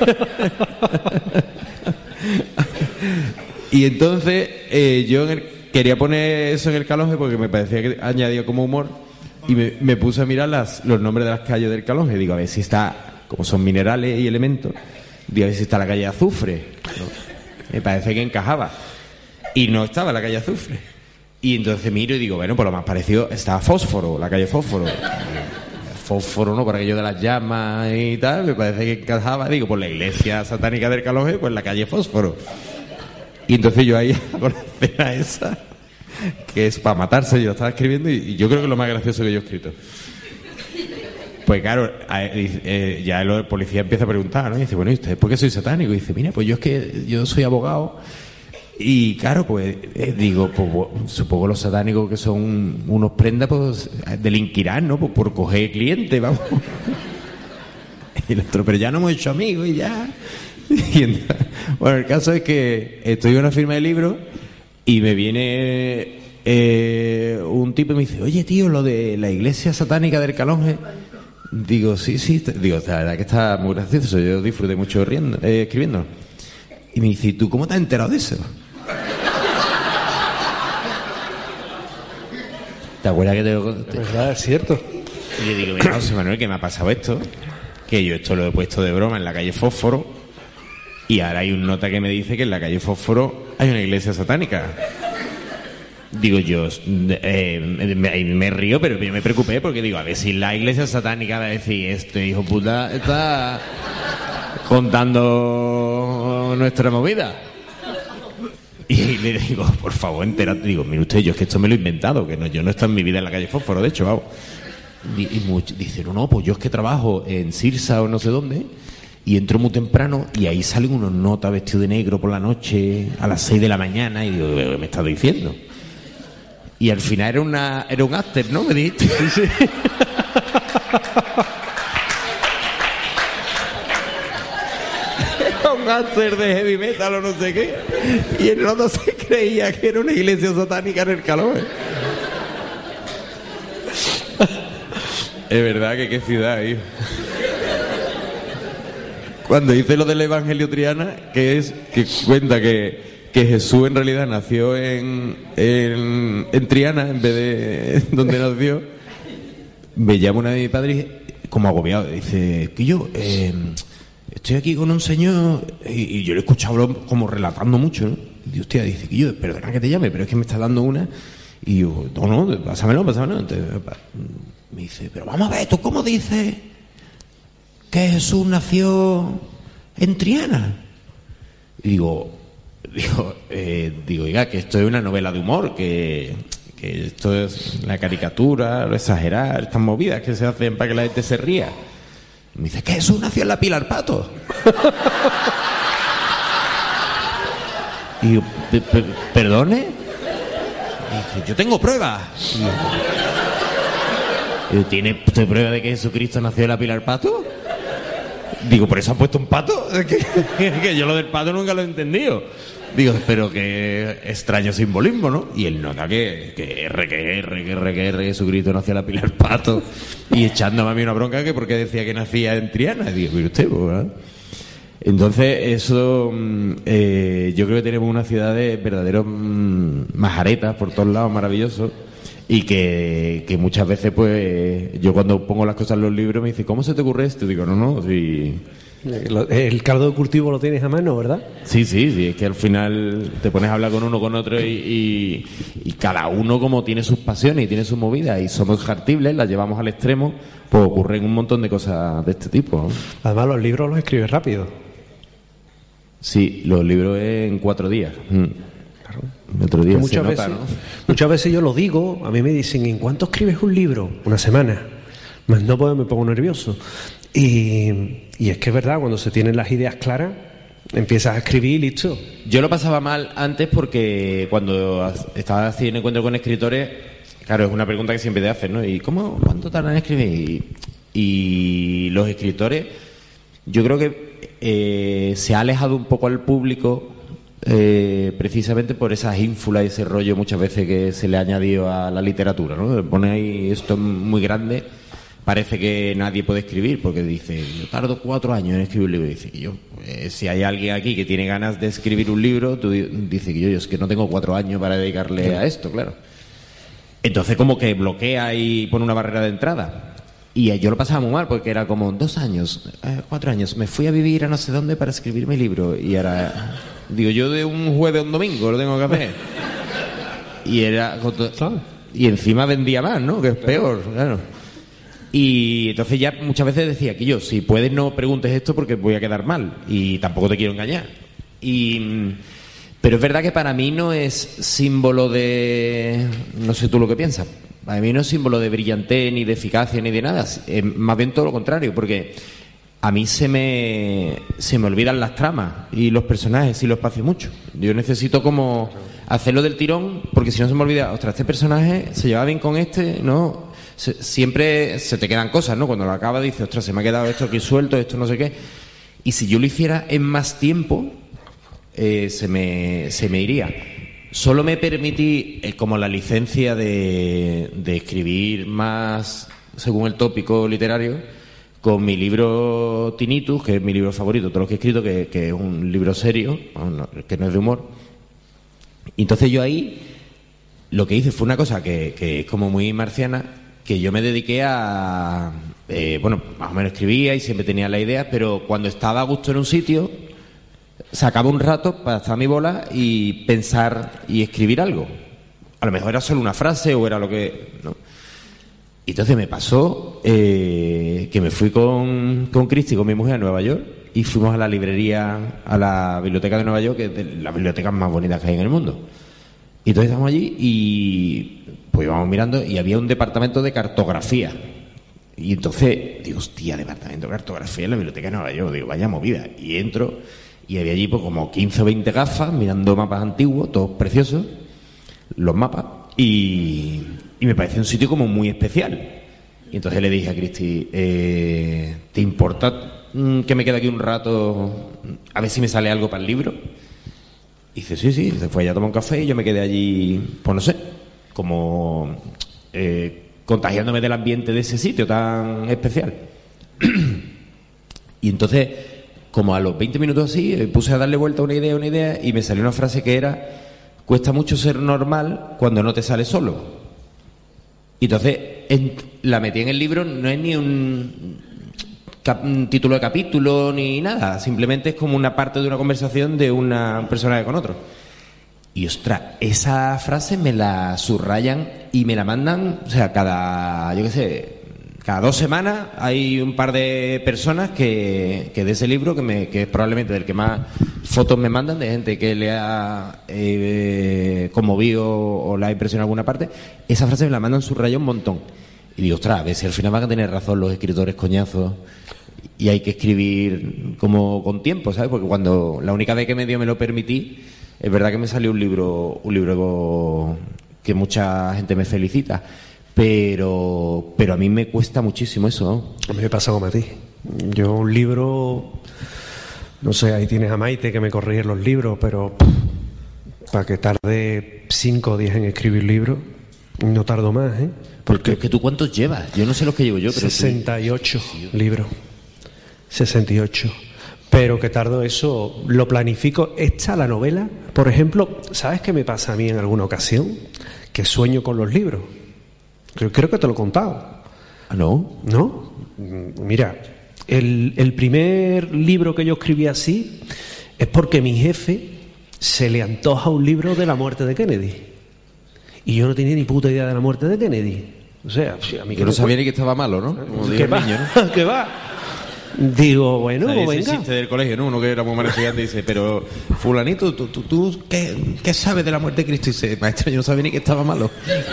Y entonces eh, yo en el, quería poner eso en el Calonge porque me parecía que añadía como humor. Y me, me puse a mirar las, los nombres de las calles del Calonge. Digo, a ver si está, como son minerales y elementos, digo, a ver si está la calle Azufre, ¿no? Me parece que encajaba. Y no estaba la calle Azufre. Y entonces miro y digo, bueno, por lo más parecido estaba Fósforo, la calle Fósforo. Fósforo, ¿no? Por aquello de las llamas y tal, me parece que encajaba. Digo, por la iglesia satánica del Calonge, pues la calle Fósforo. Y entonces yo ahí, con la escena esa, que es para matarse, yo lo estaba escribiendo y, y yo creo que es lo más gracioso que yo he escrito. Pues claro, eh, eh, ya el policía empieza a preguntar, ¿no? Y dice, bueno, ¿y usted por qué soy satánico? Y dice, mira, pues yo es que yo soy abogado. Y claro, pues eh, digo, pues, pues, supongo los satánicos que son unos prendas, pues delinquirán, ¿no? Pues por coger clientes, vamos. Y el otro, pero ya no hemos hecho amigos y ya. Y entonces, bueno, el caso es que estoy en una firma de libros y me viene eh, un tipo y me dice, oye, tío, lo de la iglesia satánica del Calonge. Digo, sí, sí, digo, la verdad que está muy gracioso, yo disfruté mucho riendo, eh, escribiendo. Y me dice, ¿y tú cómo te has enterado de eso? ¿Te acuerdas que te lo conté? Es verdad, es cierto. Y le digo, mira, José Manuel, que me ha pasado esto, que yo esto lo he puesto de broma en la calle Fósforo, y ahora hay un nota que me dice que en la calle Fósforo hay una iglesia satánica. Digo yo, eh, me, me río, pero yo me preocupé porque digo, a ver si la iglesia satánica va a decir, este hijo puta está contando no nuestra movida. Y le digo, por favor, entérate. Digo, mire usted, yo es que esto me lo he inventado, que no, yo no he estado en mi vida en la calle Fósforo, de hecho, vamos. Y, y mucho, dice, no, no, pues yo es que trabajo en Sirsa o no sé dónde, y entro muy temprano, y ahí salen unos notas vestidos de negro por la noche, a las seis de la mañana, y digo, ¿qué me estás diciendo? Y al final era una era un after, ¿no? Me dijiste. Sí, sí. Era un after de heavy metal o no sé qué. Y el otro se creía que era una iglesia satánica en el calor. Es verdad que qué ciudad, hijo. Cuando hice lo del Evangelio Triana, que es que cuenta que que Jesús en realidad nació en, en, en Triana en vez de donde nació, me llama una de mis padres como agobiado, dice que yo eh, estoy aquí con un señor y, y yo le he escuchado como relatando mucho, ¿no? Y digo, hostia, dice que yo, perdona que te llame, pero es que me está dando una. Y yo, no, no, pásamelo, pásamelo. Entonces, me dice, pero vamos a ver, ¿tú cómo dices que Jesús nació en Triana? Y digo, Digo, eh, digo, oiga, que esto es una novela de humor, que, que esto es la caricatura, lo exagerar, estas movidas que se hacen para que la gente se ría. Y me dice, ¿qué Jesús nació en la Pilar Pato? Y yo, ¿perdone? Y dice, yo tengo pruebas. Y yo, ¿tiene usted prueba de que Jesucristo nació en la Pilar Pato? Digo, ¿por eso ha puesto un pato? Es que, que yo lo del pato nunca lo he entendido. Digo, pero qué extraño simbolismo, ¿no? Y él nota que, que R, que R, que R, que R, Jesucristo nació en la Pilar Pato. Y echándome a mí una bronca que porque decía que nacía en Triana. Y digo, mire usted, pues, ¿verdad? Entonces, eso, eh, yo creo que tenemos una ciudad de verdaderos mmm, majaretas por todos lados, maravillosos. Y que, que muchas veces, pues, yo cuando pongo las cosas en los libros me dice, ¿cómo se te ocurre esto? Digo, no, no, sí. El caldo de cultivo lo tienes a mano, ¿verdad? Sí, sí, sí, es que al final te pones a hablar con uno, con otro y, y, y cada uno como tiene sus pasiones y tiene sus movidas y somos jartibles, las llevamos al extremo, pues ocurren un montón de cosas de este tipo, ¿no? Además, los libros los escribes rápido. Sí, los libros en cuatro días. Mm. Claro. Otro día muchas, se veces, nota, ¿no? muchas veces yo lo digo, a mí me dicen, ¿en cuánto escribes un libro? Una semana. No puedo, me pongo nervioso. Y, y es que es verdad, cuando se tienen las ideas claras, empiezas a escribir y listo. Yo lo pasaba mal antes porque cuando estaba haciendo encuentro con escritores, claro, es una pregunta que siempre te hacen, ¿no? ¿Y cómo, cuánto tardan en escribir? Y, y los escritores, yo creo que eh, se ha alejado un poco al público eh, precisamente por esas ínfulas y ese rollo muchas veces que se le ha añadido a la literatura, ¿no? Pone ahí esto muy grande. Parece que nadie puede escribir porque dice, yo tardo cuatro años en escribir un libro. Y dice que yo, pues, si hay alguien aquí que tiene ganas de escribir un libro, tú dice que yo, yo es que no tengo cuatro años para dedicarle a esto, claro. Entonces como que bloquea y pone una barrera de entrada. Y yo lo pasaba muy mal porque era como dos años, eh, cuatro años, me fui a vivir a no sé dónde para escribir mi libro. Y ahora, digo, yo de un jueves a un domingo lo tengo que hacer. Y era, y encima vendía más, ¿no? Que es peor, claro. Y entonces ya muchas veces decía que yo, si puedes no preguntes esto porque voy a quedar mal y tampoco te quiero engañar. Y, pero es verdad que para mí no es símbolo de, no sé tú lo que piensas, para mí no es símbolo de brillantez ni de eficacia ni de nada, es más bien todo lo contrario, porque a mí se me, se me olvidan las tramas y los personajes y los espacios mucho. Yo necesito como hacerlo del tirón porque si no se me olvida, ostras, este personaje se lleva bien con este, ¿no? Se, siempre se te quedan cosas, ¿no? Cuando lo acabas dices, ostras, se me ha quedado esto aquí suelto, esto no sé qué. Y si yo lo hiciera en más tiempo, eh, se, me, se me iría. Solo me permití eh, como la licencia de, de escribir más según el tópico literario con mi libro Tinnitus, que es mi libro favorito, todos los que he escrito, que, que es un libro serio, que no es de humor. Y entonces yo ahí lo que hice fue una cosa que, que es como muy marciana, que yo me dediqué a, eh, bueno, más o menos escribía y siempre tenía la idea, pero cuando estaba a gusto en un sitio, sacaba un rato para estar a mi bola y pensar y escribir algo. A lo mejor era solo una frase o era lo que, ¿no? Y entonces me pasó eh, que me fui con, con Cristi, con mi mujer, a Nueva York, y fuimos a la librería, a la biblioteca de Nueva York, que es de las bibliotecas más bonitas que hay en el mundo. Y entonces estamos allí y pues íbamos mirando y había un departamento de cartografía. Y entonces digo, hostia, departamento de cartografía en la biblioteca de Nueva York. Digo, vaya movida. Y entro y había allí pues como quince o veinte gafas mirando mapas antiguos, todos preciosos, los mapas. Y, y me pareció un sitio como muy especial. Y entonces le dije a Cristi, eh, ¿te importa mm, que me quede aquí un rato a ver si me sale algo para el libro? Y dice, sí, sí. Se fue ella a tomar un café y yo me quedé allí, pues no sé, como eh, contagiándome del ambiente de ese sitio tan especial. Y entonces, como a los veinte minutos así, puse a darle vuelta a una idea, una idea, y me salió una frase que era: cuesta mucho ser normal cuando no te sale solo. Y entonces en, la metí en el libro, no es ni un, cap, un título de capítulo ni nada, simplemente es como una parte de una conversación de una, un personaje con otro. Y ostras, esa frase me la subrayan y me la mandan, o sea, cada, yo qué sé, cada dos semanas hay un par de personas que, que de ese libro, que, me, que es probablemente del que más fotos me mandan, de gente que le ha eh, conmovido o la ha impresionado en alguna parte. Esa frase me la mandan subrayada un montón. Y digo, ostras, a ver si al final van a tener razón los escritores coñazos y hay que escribir como con tiempo, ¿sabes? Porque cuando la única vez que medio me lo permití, es verdad que me salió un libro, un libro que mucha gente me felicita. Pero pero a mí me cuesta muchísimo eso, ¿no? A mí me pasa como a ti. Yo un libro, no sé, ahí tienes a Maite que me corrige los libros, pero para que tarde cinco o diez en escribir libros, no tardo más, ¿eh? Porque es que tú, ¿cuántos llevas? Yo no sé los que llevo yo, pero sesenta y ocho tú... libros. sesenta y ocho. Pero que tardo eso, lo planifico. Esta, la novela, por ejemplo, ¿sabes qué me pasa a mí en alguna ocasión? Que sueño con los libros. Yo creo que te lo he contado. ¿Ah, no? ¿No? Mira, el, el primer libro que yo escribí así es porque a mi jefe se le antoja un libro de la muerte de Kennedy. Y yo no tenía ni puta idea de la muerte de Kennedy. O sea, a mí que no sabía ni que estaba malo, ¿no? Como digo el niño, ¿no? ¿Qué va? Digo, bueno, o sea, ese venga. chiste del colegio, ¿no? Uno que era muy mal estudiante dice, pero fulanito, ¿tú, tú, tú ¿qué, qué sabes de la muerte de Cristo? Y dice, maestro, yo no sabía ni que estaba malo.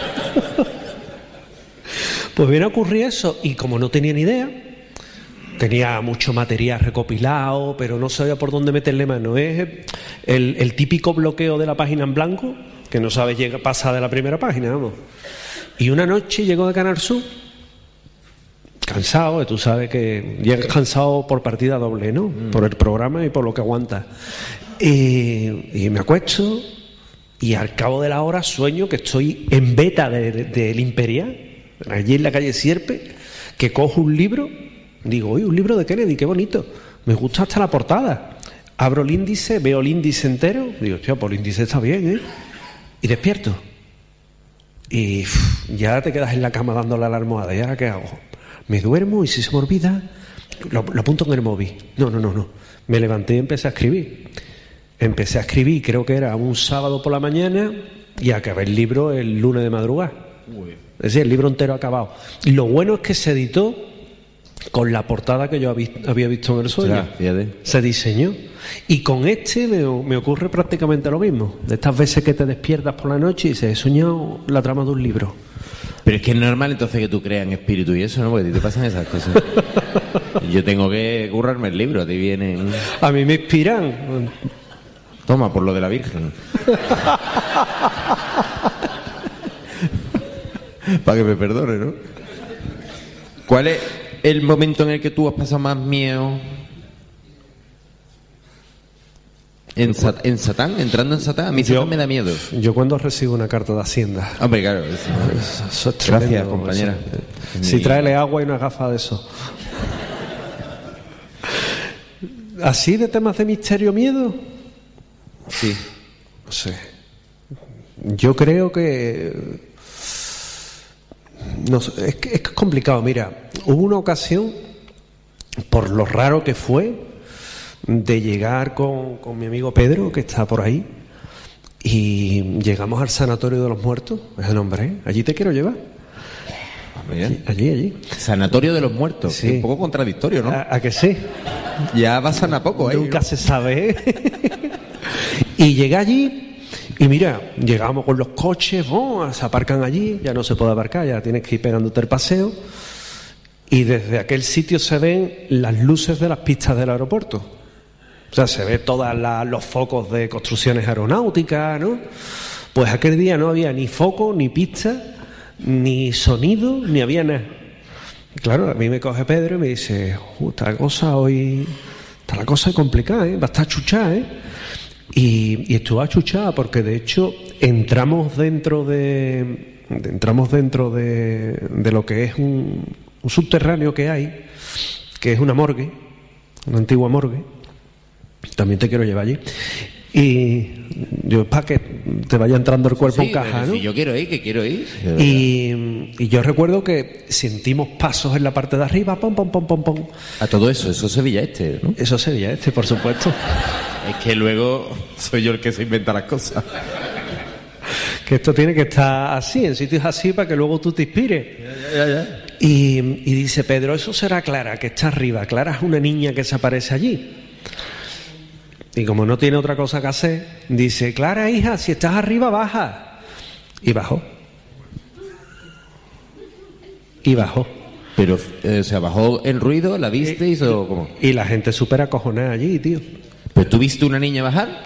Pues bien, ocurría eso, y como no tenía ni idea, tenía mucho material recopilado, pero no sabía por dónde meterle mano. Es el, el típico bloqueo de la página en blanco, que no sabes llega, pasa de la primera página, vamos. Y una noche llegó de Canal Sur, cansado, tú sabes que llegas cansado por partida doble, ¿no? Mm. Por el programa y por lo que aguantas. Y, y me acuesto, y al cabo de la hora sueño que estoy en beta del de, de, Imperial, allí en la calle Sierpe, que cojo un libro, digo, oye, un libro de Kennedy, qué bonito, me gusta hasta la portada. Abro el índice, veo el índice entero, digo, hostia, pues el índice está bien, ¿eh? Y despierto. Y uff, ya te quedas en la cama dándole a la almohada, ¿y ahora qué hago? Me duermo y si se me olvida, lo, lo apunto en el móvil. No, no, no, no. Me levanté y empecé a escribir. Empecé a escribir, creo que era un sábado por la mañana, y acabé el libro el lunes de madrugada. Es decir, el libro entero acabado. Y lo bueno es que se editó con la portada que yo había visto en el sueño. Se diseñó. Y con este me, me ocurre prácticamente lo mismo. De estas veces que te despiertas por la noche y dices, he soñado la trama de un libro. Pero es que es normal entonces que tú creas en espíritu y eso, ¿no? Porque a ti te pasan esas cosas. Yo tengo que currarme el libro, a ti vienen... A mí me inspiran. Toma, por lo de la Virgen. Para que me perdone, ¿no? ¿Cuál es el momento en el que tú has pasado más miedo? ¿En, Sat- en Satán? ¿Entrando en Satán? A mí Satán me da miedo. Yo cuando recibo una carta de Hacienda. Hombre, claro. Eso, eso, eso es tremendo, gracias, compañera. Eso. Si tráele agua y una gafa de eso. ¿Así de temas de misterio, miedo? Sí. No sé. Yo creo que... No sé, es que es complicado. Mira, hubo una ocasión, por lo raro que fue, de llegar con, con mi amigo Pedro, que está por ahí, y llegamos al Sanatorio de los Muertos. Ese nombre, ¿eh? Allí te quiero llevar. Allí, allí, allí. Sanatorio de los Muertos. Sí. Un poco contradictorio, ¿no? ¿A, a que sí? Ya pasan a poco, ¿eh? Nunca ¿no? se sabe. Y llegué allí y mira, llegamos con los coches, ¡oh!, se aparcan allí, ya no se puede aparcar, ya tienes que ir pegándote el paseo. Y desde aquel sitio se ven las luces de las pistas del aeropuerto. O sea, se ve todos los focos de construcciones aeronáuticas, ¿no? Pues aquel día no había ni foco, ni pista, ni sonido, ni había nada. Y claro, a mí me coge Pedro y me dice, uh, está la cosa hoy, está la cosa complicada, ¿eh? Va a estar chuchada, ¿eh? Y, y estuvo achuchada porque de hecho entramos dentro de, de entramos dentro de, de lo que es un, un subterráneo que hay, que es una morgue, una antigua morgue. También te quiero llevar allí. Y yo, para que te vaya entrando el cuerpo Sí, en caja, ¿no? Si yo quiero ir, que quiero ir. Y, y yo recuerdo que sentimos pasos en la parte de arriba, pom, pom, pom, pom, pom. A todo eso, eso es Sevilla Este, ¿no? Eso sería este, por supuesto. Es que luego soy yo el que se inventa las cosas. Que esto tiene que estar así, en sitios así, para que luego tú te inspires. Ya, ya, ya. Y, y dice Pedro, eso será Clara, que está arriba. Clara es una niña que se aparece allí. Y como no tiene otra cosa que hacer, dice, Clara, hija, si estás arriba, baja. Y bajó. Y bajó. Pero, eh, o sea, bajó el ruido, ¿la visteis o cómo? Y la gente súper acojonada allí, tío. ¿Pero tú viste una niña bajar?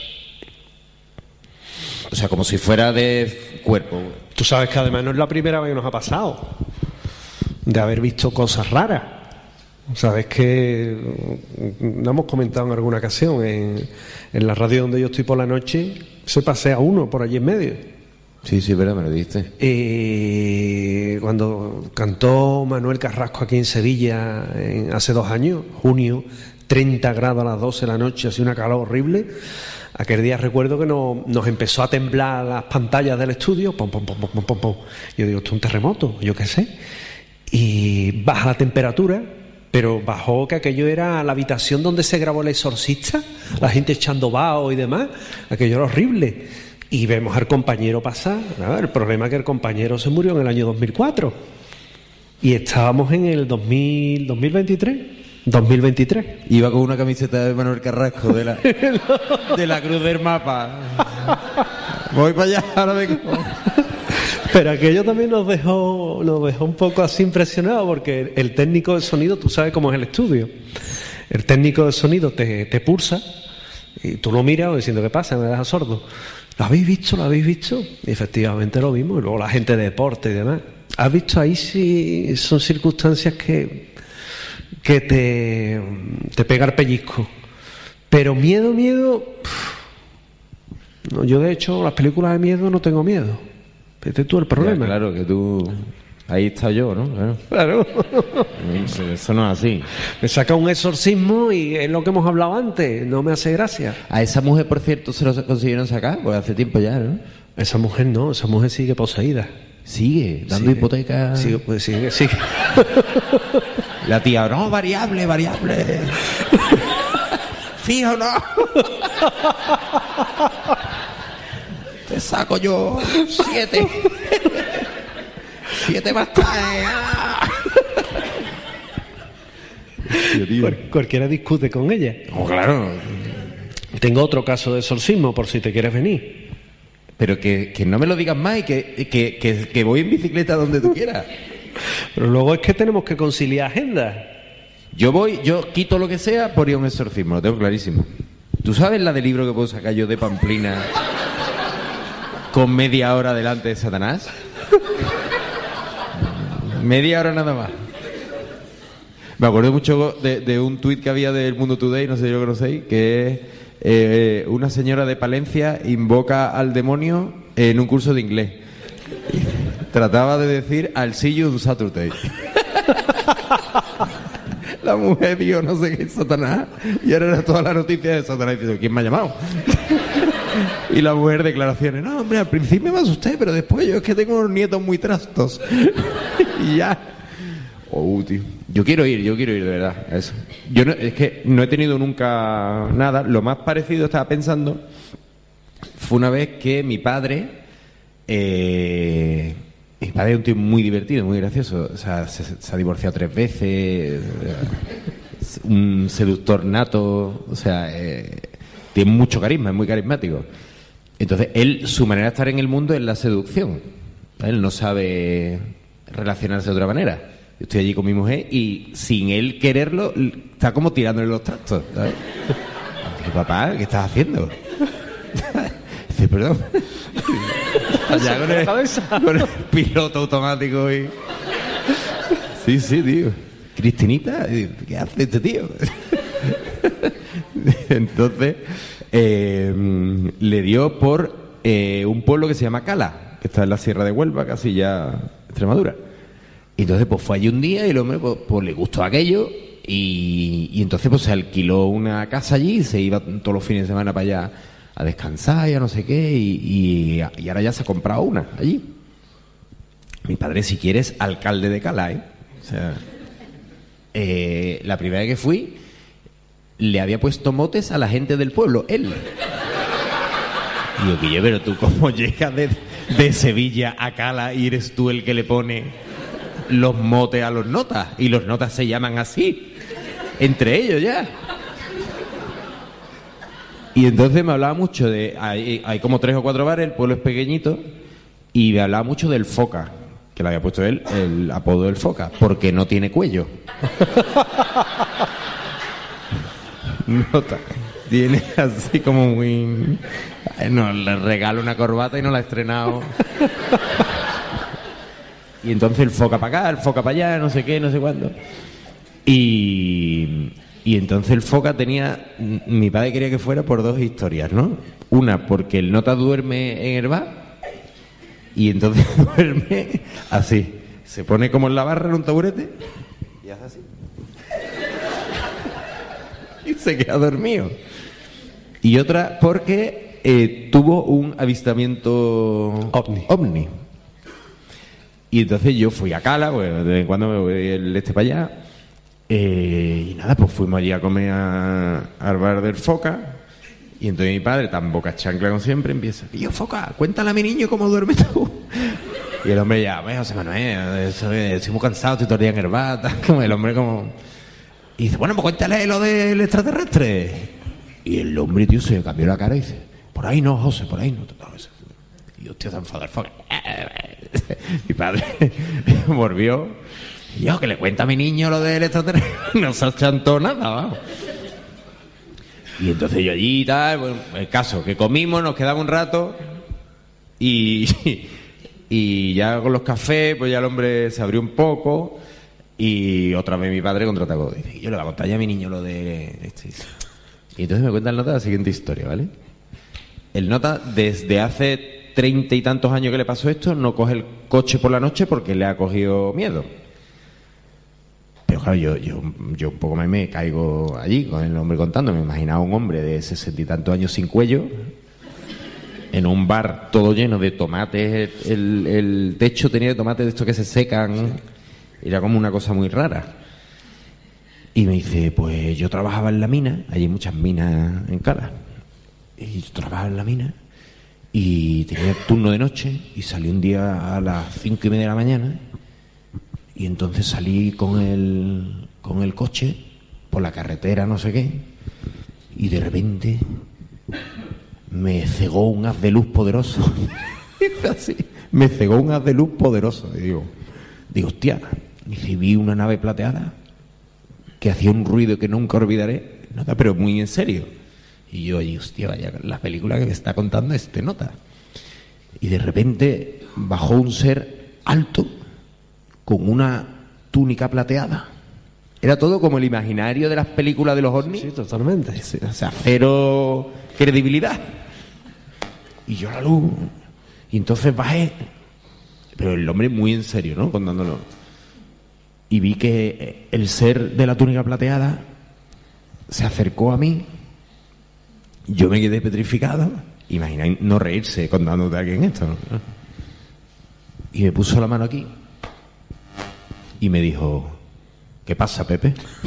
O sea, como si fuera de cuerpo. Tú sabes que además no es la primera vez que nos ha pasado de haber visto cosas raras. Sabes que lo hemos comentado en alguna ocasión en, en la radio donde yo estoy por la noche, se pasea uno por allí en medio. Sí, sí, verdad, me lo dijiste. Y cuando cantó Manuel Carrasco aquí en Sevilla en, hace dos años, junio, treinta grados a las doce de la noche, así una calor horrible. Aquel día recuerdo que no, nos empezó a temblar las pantallas del estudio, pom, pom, pom, pom, pom, pom. Yo digo, esto es un terremoto, yo qué sé. Y baja la temperatura, pero bajó que aquello era la habitación donde se grabó El Exorcista, la gente echando vaho y demás, aquello era horrible. Y vemos al compañero pasar. A ver, el problema es que el compañero se murió en el año dos mil cuatro y estábamos en el dos mil, dos mil veintitrés. dos mil veintitrés. Iba con una camiseta de Manuel Carrasco de la, de la Cruz del Mapa. Voy para allá, ahora vengo. Pero aquello también nos dejó, nos dejó un poco así impresionados, porque el técnico de sonido, tú sabes cómo es el estudio. El técnico de sonido te, te pulsa y tú lo miras diciendo, ¿qué pasa? Me dejas sordo. ¿Lo habéis visto? ¿Lo habéis visto? Y efectivamente lo vimos. Y luego la gente de deporte y demás. ¿Has visto? Ahí sí son circunstancias que que te, te pega el pellizco. Pero miedo, miedo... Pff, no, yo de hecho las películas de miedo no tengo miedo. Este es tú el problema. Ya, claro, que tú... Ahí está yo, ¿no? Claro. Claro. Eso, eso no es así. Me saca un exorcismo y es lo que hemos hablado antes. No me hace gracia. A esa mujer, por cierto, se lo consiguieron sacar, pues hace tiempo ya, ¿no? Esa mujer no, esa mujer sigue poseída. Sigue, dando Sigue. hipoteca. Sigue, pues sigue, sigue. La tía, no, variable, variable. Fijo, no. Te saco yo siete. Siete más tarde. Ah. Tío, tío. Cual- cualquiera discute con ella. Oh, claro. Tengo otro caso de exorcismo por si te quieres venir. Pero que, que no me lo digas más y que, que, que, que voy en bicicleta donde tú quieras. Pero luego es que tenemos que conciliar agendas. Yo voy, yo quito lo que sea por ir a un exorcismo, lo tengo clarísimo. ¿Tú sabes la del libro que puedo sacar yo de Pamplina con media hora delante de Satanás? Media hora nada más. Me acuerdo mucho de, de un tuit que había del Mundo Today, no sé si lo conocéis, que es eh, una señora de Palencia invoca al demonio en un curso de inglés. Trataba de decir I'll see you on Saturday. La mujer dijo no sé qué es Satanás y ahora era toda la noticia de Satanás diciendo ¿quién me ha llamado? Y la mujer declaraciones, no hombre, al principio me asusté, pero después yo es que tengo unos nietos muy trastos. Y ya. Oh, tío. Yo quiero ir, yo quiero ir de verdad a eso. Yo no, es que no he tenido nunca nada. Lo más parecido estaba pensando fue una vez que mi padre eh, mi padre es un tío muy divertido, muy gracioso. O sea, se, se ha divorciado tres veces. un seductor nato, o sea, eh, tiene mucho carisma, es muy carismático. Entonces, él, su manera de estar en el mundo es la seducción. Él no sabe relacionarse de otra manera. Yo estoy allí con mi mujer y sin él quererlo, está como tirándole los trastos, ¿sabes? Dije, papá, ¿qué estás haciendo? Dice, perdón. Allá con el, con el piloto automático y... Sí, sí, tío. Cristinita, ¿qué hace este tío? Entonces, eh, le dio por eh, un pueblo que se llama Cala, que está en la Sierra de Huelva, casi ya Extremadura. Y entonces, pues fue allí un día y el hombre, pues, pues le gustó aquello y, y entonces, pues se alquiló una casa allí y se iba todos los fines de semana para allá a descansar y a no sé qué, y, y, y ahora ya se ha comprado una allí. Mi padre, si quieres, es alcalde de Cala, ¿eh? O sea, eh, la primera vez que fui, le había puesto motes a la gente del pueblo, él. Y yo, que yo, pero tú, ¿cómo llegas de, de Sevilla a Cala y eres tú el que le pone los motes a los notas? Y los notas se llaman así, entre ellos ya. Y entonces me hablaba mucho de... Hay, hay como tres o cuatro bares, el pueblo es pequeñito, y me hablaba mucho del Foca, que le había puesto él el apodo del Foca, porque no tiene cuello. Nota. Tiene así como muy... No, le regalo una corbata y no la he estrenado. Y entonces el Foca para acá, el Foca para allá, no sé qué, no sé cuándo. Y... Y entonces el Foca tenía... Mi padre quería que fuera por dos historias, ¿no? Una, porque el nota duerme en el bar, y entonces duerme así. Se pone como en la barra en un taburete y hace así. Y se queda dormido. Y otra, porque eh, tuvo un avistamiento ovni. ovni. Y entonces yo fui a Cala, pues de vez en cuando me voy el este para allá. Eh, y nada, pues fuimos allí a comer a, al bar del Foca. Y entonces mi padre, tan boca chancla como siempre, empieza: y yo, Foca, cuéntale a mi niño cómo duerme tú. Y el hombre ya, pues José Manuel, estoy muy cansado, estoy todo el día en el bar, como el hombre como... Y dice, bueno, pues cuéntale lo del extraterrestre. Y el hombre, tío, se cambió la cara y dice, por ahí no, José, por ahí no. Y yo, tío, tan enfadado el Foca. Mi padre volvió. Y yo, que le cuenta a mi niño lo del extraterrestre. No se achantó nada, vamos. Y entonces yo allí y tal, bueno, el caso, que comimos, nos quedamos un rato y, y ya con los cafés, pues ya el hombre se abrió un poco y otra vez mi padre contraatacó. Dice, yo le voy a contar ya a mi niño lo de... Este. Y entonces me cuenta el nota la siguiente historia, ¿vale? El nota, desde hace treinta y tantos años que le pasó esto, no coge el coche por la noche porque le ha cogido miedo. Pero claro, yo, yo, yo un poco más me caigo allí con el hombre contando. Me imaginaba un hombre de sesenta y tantos años sin cuello, en un bar todo lleno de tomates. El, el techo tenía de tomates de estos que se secan. Era como una cosa muy rara. Y me dice, pues yo trabajaba en la mina. Allí hay muchas minas en Cala. Y yo trabajaba en la mina y tenía turno de noche y salí un día a las cinco y media de la mañana. Y entonces salí con el, con el coche por la carretera, no sé qué, y de repente me cegó un haz de luz poderoso. Así, me cegó un haz de luz poderoso. Y digo, digo, hostia, y si vi una nave plateada que hacía un ruido que nunca olvidaré, nota, pero muy en serio. Y yo allí, hostia, vaya, la película que me está contando este nota. Y de repente bajó un ser alto, con una túnica plateada. Era todo como el imaginario de las películas de los ovnis. Sí, totalmente. O sea, cero credibilidad. Y yo la luz. Y entonces bajé. Pero el hombre muy en serio, ¿no? Contándolo. Y vi que el ser de la túnica plateada se acercó a mí. Yo me quedé petrificado. Imagina no reírse contándote a alguien esto, ¿no? Y me puso la mano aquí. Y me dijo, ¿qué pasa, Pepe?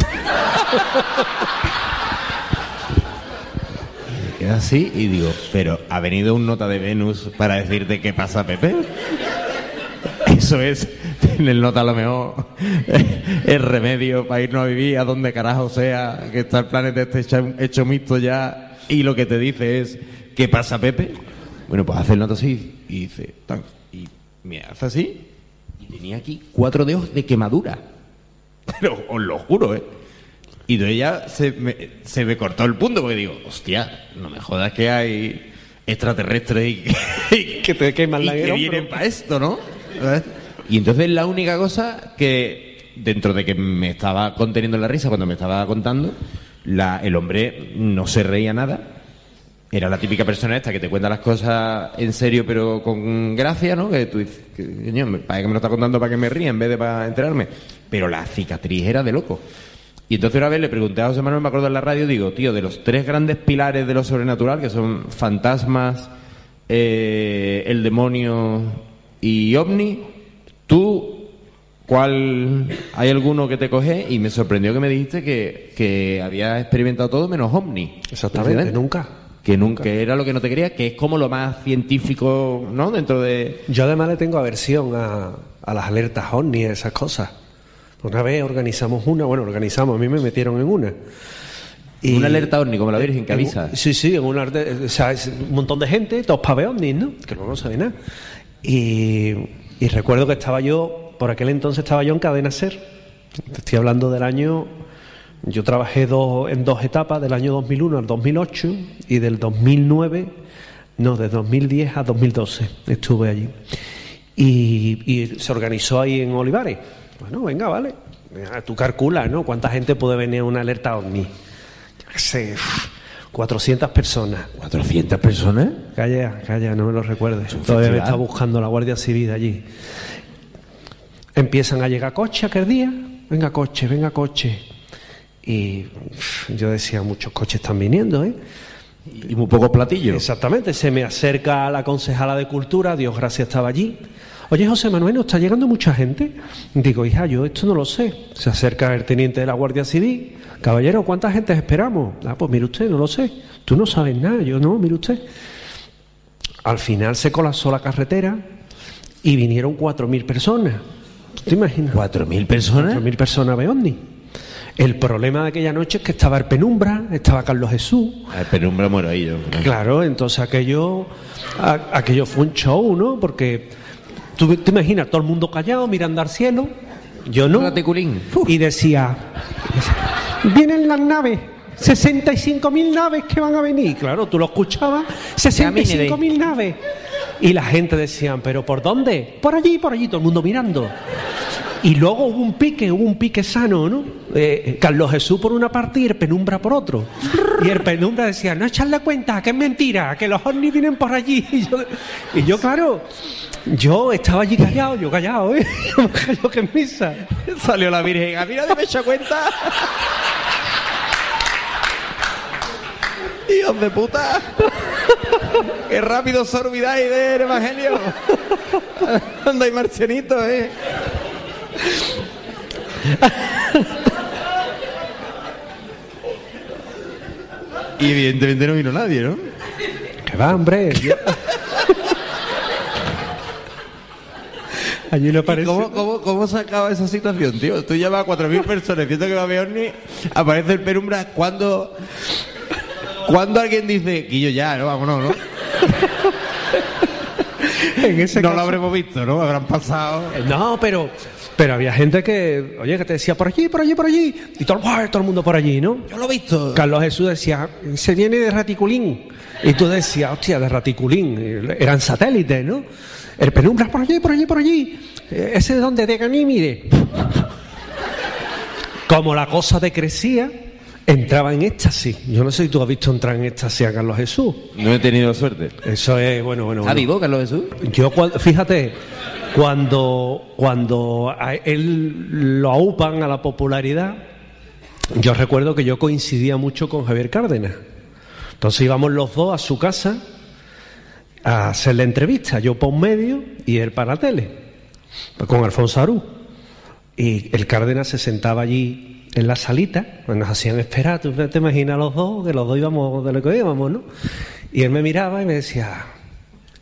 Y me quedé así y digo, pero ¿ha venido un nota de Venus para decirte qué pasa, Pepe? Eso es en el nota a lo mejor el remedio para irnos a vivir a donde carajo sea, que está el planeta este hecho, hecho mixto ya, y lo que te dice es, ¿qué pasa, Pepe? Bueno, pues hace el nota así y dice, tan, y me hace así y tenía aquí cuatro dedos de quemadura. Pero os lo juro, ¿eh? Y entonces ya se me, se me cortó el punto porque digo, hostia, no me jodas que hay extraterrestres y, y que te queman y la que guerra, vienen pero... para esto, ¿no? ¿Sabes? Y entonces la única cosa que, dentro de que me estaba conteniendo la risa cuando me estaba contando, la, el hombre no se reía nada. Era la típica persona esta que te cuenta las cosas en serio pero con gracia, ¿no? Que tú dices, que, coño, para que me lo está contando para que me ría en vez de para enterarme. Pero la cicatriz era de loco. Y entonces una vez le pregunté a José Manuel, me acuerdo en la radio, digo, tío, de los tres grandes pilares de lo sobrenatural, que son fantasmas, eh, el demonio y ovni, ¿tú cuál hay alguno que te coge? Y me sorprendió que me dijiste que, que había experimentado todo menos ovni. Exactamente, nunca. Que nunca, que era lo que no te quería, que es como lo más científico, ¿no? Dentro de... Yo además le tengo aversión a, a las alertas ovni y esas cosas. Una vez organizamos una, bueno, organizamos, a mí me metieron en una. Y una alerta ovni, como la Virgen, que avisa. Sí, sí, en una, o sea, es un montón de gente, todos para ver ovnis, ¿no? Que luego no sabe nada. Y, y recuerdo que estaba yo, por aquel entonces estaba yo en Cadena Ser. Te estoy hablando del año... Yo trabajé dos, en dos etapas, del año dos mil uno al dos mil ocho y del dos mil nueve, no, de dos mil diez a dos mil doce estuve allí. Y, y se organizó ahí en Olivares. Bueno, venga, vale. Tú calculas, ¿no? ¿Cuánta gente puede venir a una alerta ovni? Yo qué sé, cuatrocientas personas. ¿cuatrocientas personas? Calla, calla, no me lo recuerdes. Todavía me está buscando la Guardia Civil allí. Empiezan a llegar coches aquel día. Venga, coche, venga, coche. Y yo decía, muchos coches están viniendo, ¿eh? Y muy pocos platillos. Exactamente, se me acerca la concejala de Cultura, Dios gracias estaba allí. Oye, José Manuel, ¿no está llegando mucha gente? Digo, hija, yo esto no lo sé. Se acerca el teniente de la Guardia Civil. Caballero, ¿cuánta gente esperamos? Ah, pues mire usted, no lo sé. Tú no sabes nada, yo no, mire usted. Al final se colapsó la carretera y vinieron cuatro mil personas. ¿Tú te imaginas? ¿Cuatro mil personas? Cuatro mil personas a ver ovni. El problema de aquella noche es que estaba el Penumbra, estaba Carlos Jesús. El Penumbra muero ahí yo. Claro, entonces aquello, a, aquello fue un show, ¿no? Porque tú te imaginas todo el mundo callado, mirando al cielo, yo no. Y decía, vienen las naves, sesenta y cinco mil naves que van a venir. Claro, tú lo escuchabas, sesenta y cinco mil naves. Y la gente decía, ¿pero por dónde? Por allí, por allí, todo el mundo mirando. Y luego hubo un pique, hubo un pique sano, ¿no? Eh, Carlos Jesús por una parte y el Penumbra por otro. Y el Penumbra decía, no echarle cuenta, que es mentira, que los ovnis vienen por allí. Y yo, y yo claro, yo estaba allí callado, yo callado, ¿eh? Yo me callo que en misa. Salió la Virgen, a mí nadie me echa cuenta. ¡Hijos de puta! ¡Qué rápido os olvidáis del Evangelio! Anda, hay marcianitos, ¿eh? Y evidentemente no vino nadie, ¿no? Que va, hombre. Allí no aparece. ¿Cómo, cómo, ¿Cómo se acaba esa situación, tío? Tú llevas a cuatro mil personas, viendo que va a haber ovni, aparece el Penumbra. ¿Cuándo, cuando alguien dice, Guillo, ya, no, vámonos, ¿no? En ese no caso, lo habremos visto, ¿no? Habrán pasado. No, pero pero había gente que, oye, que te decía por allí, por allí, por allí, y todo, todo el mundo por allí, ¿no? Yo lo he visto. Carlos Jesús decía, se viene de Raticulín, y tú decías, hostia, de Raticulín, eran satélites, ¿no? El Penumbra por allí, por allí, por allí, ese de donde, de Ganímide. Como la cosa decrecía, entraba en éxtasis. Yo no sé si tú has visto entrar en éxtasis a Carlos Jesús. No he tenido suerte. Eso es, bueno, bueno. ¿Está bueno. vivo Carlos Jesús? Yo, fíjate, cuando, cuando a él lo aupan a la popularidad, yo recuerdo que yo coincidía mucho con Javier Cárdenas. Entonces íbamos los dos a su casa a hacer la entrevista, yo por un medio y él para la tele, con Alfonso Arú. Y el Cárdenas se sentaba allí en la salita, pues nos hacían esperar, tú te imaginas los dos, que los dos íbamos de lo que íbamos, ¿no? Y él me miraba y me decía,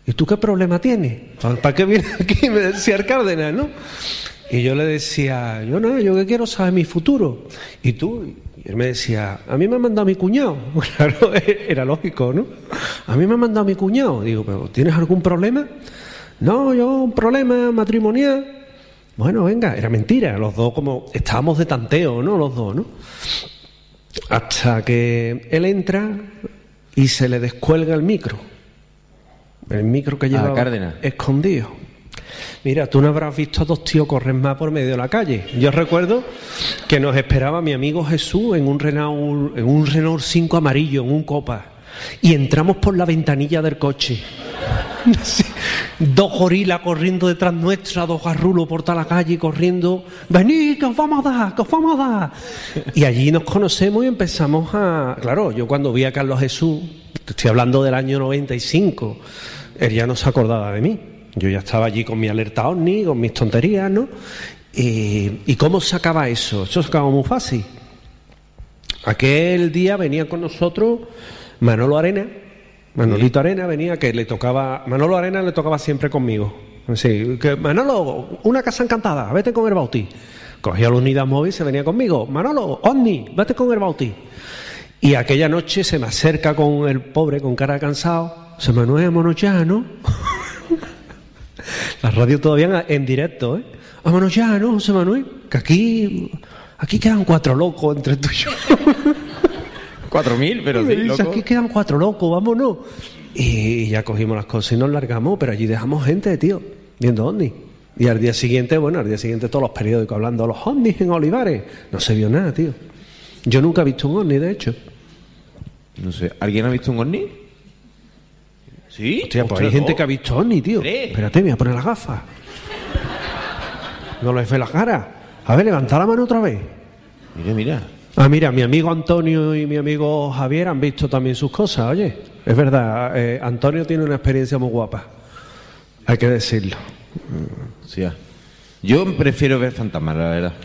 ¿y tú qué problema tienes? ¿Para qué vienes aquí? Me decía el Cárdenas, ¿no? Y yo le decía, yo no, yo que quiero saber mi futuro. ¿Y tú? Y él me decía, a mí me ha mandado mi cuñado. Claro, era lógico, ¿no? A mí me ha mandado mi cuñado. Digo, ¿pero tienes algún problema? No, yo un problema matrimonial. Bueno, venga, era mentira. Los dos como estábamos de tanteo, ¿no? Los dos, ¿no? Hasta que él entra y se le descuelga el micro. El micro que llevaba Cárdenas. escondido. Mira, tú no habrás visto a dos tíos correr más por medio de la calle. Yo recuerdo que nos esperaba mi amigo Jesús en un Renault, en un Renault cinco amarillo, en un Copa. Y entramos por la ventanilla del coche. Sí. Dos gorilas corriendo detrás nuestra, dos garrulos por toda la calle corriendo. Venid, que os vamos a dar, que os vamos a dar. Y allí nos conocemos y empezamos a... Claro, yo cuando vi a Carlos Jesús, te estoy hablando del año noventa y cinco, él ya no se acordaba de mí. Yo ya estaba allí con mi alerta ovni, con mis tonterías, ¿no? Y, ¿y cómo se acaba eso? Eso se acaba muy fácil. Aquel día venía con nosotros Manolo Arena, Manolito Arena venía, que le tocaba, Manolo Arena le tocaba siempre conmigo. Así, que Manolo, una casa encantada, vete con el Bautí. Cogía la unidad móvil y se venía conmigo. Manolo, ovni, vete con el Bautí. Y aquella noche se me acerca con el pobre, con cara cansado. Se Manuel, vámonos ya, ¿no? La radio todavía en directo, ¿eh? Vámonos ya, ¿no, José Manuel? Que aquí, aquí quedan cuatro locos entre tú y yo. Cuatro mil, pero sí, loco. Aquí quedan cuatro locos, vámonos. Y ya cogimos las cosas y nos largamos, pero allí dejamos gente, tío, viendo ovnis. Y al día siguiente, bueno, al día siguiente todos los periódicos hablando de los ovnis en Olivares. No se vio nada, tío. Yo nunca he visto un ovni, de hecho. No sé, ¿alguien ha visto un ovni? ¿Sí? Hostia, pues hay gente que ha visto ovni, tío. ¿Crees? Espérate, me voy a poner las gafas. No les ve la cara. A ver, levanta la mano otra vez. Mira, mira. Ah, mira, mi amigo Antonio y mi amigo Javier han visto también sus cosas, oye. Es verdad, eh, Antonio tiene una experiencia muy guapa. Hay que decirlo. Sí, ya. Yo prefiero ver fantasmas, la verdad.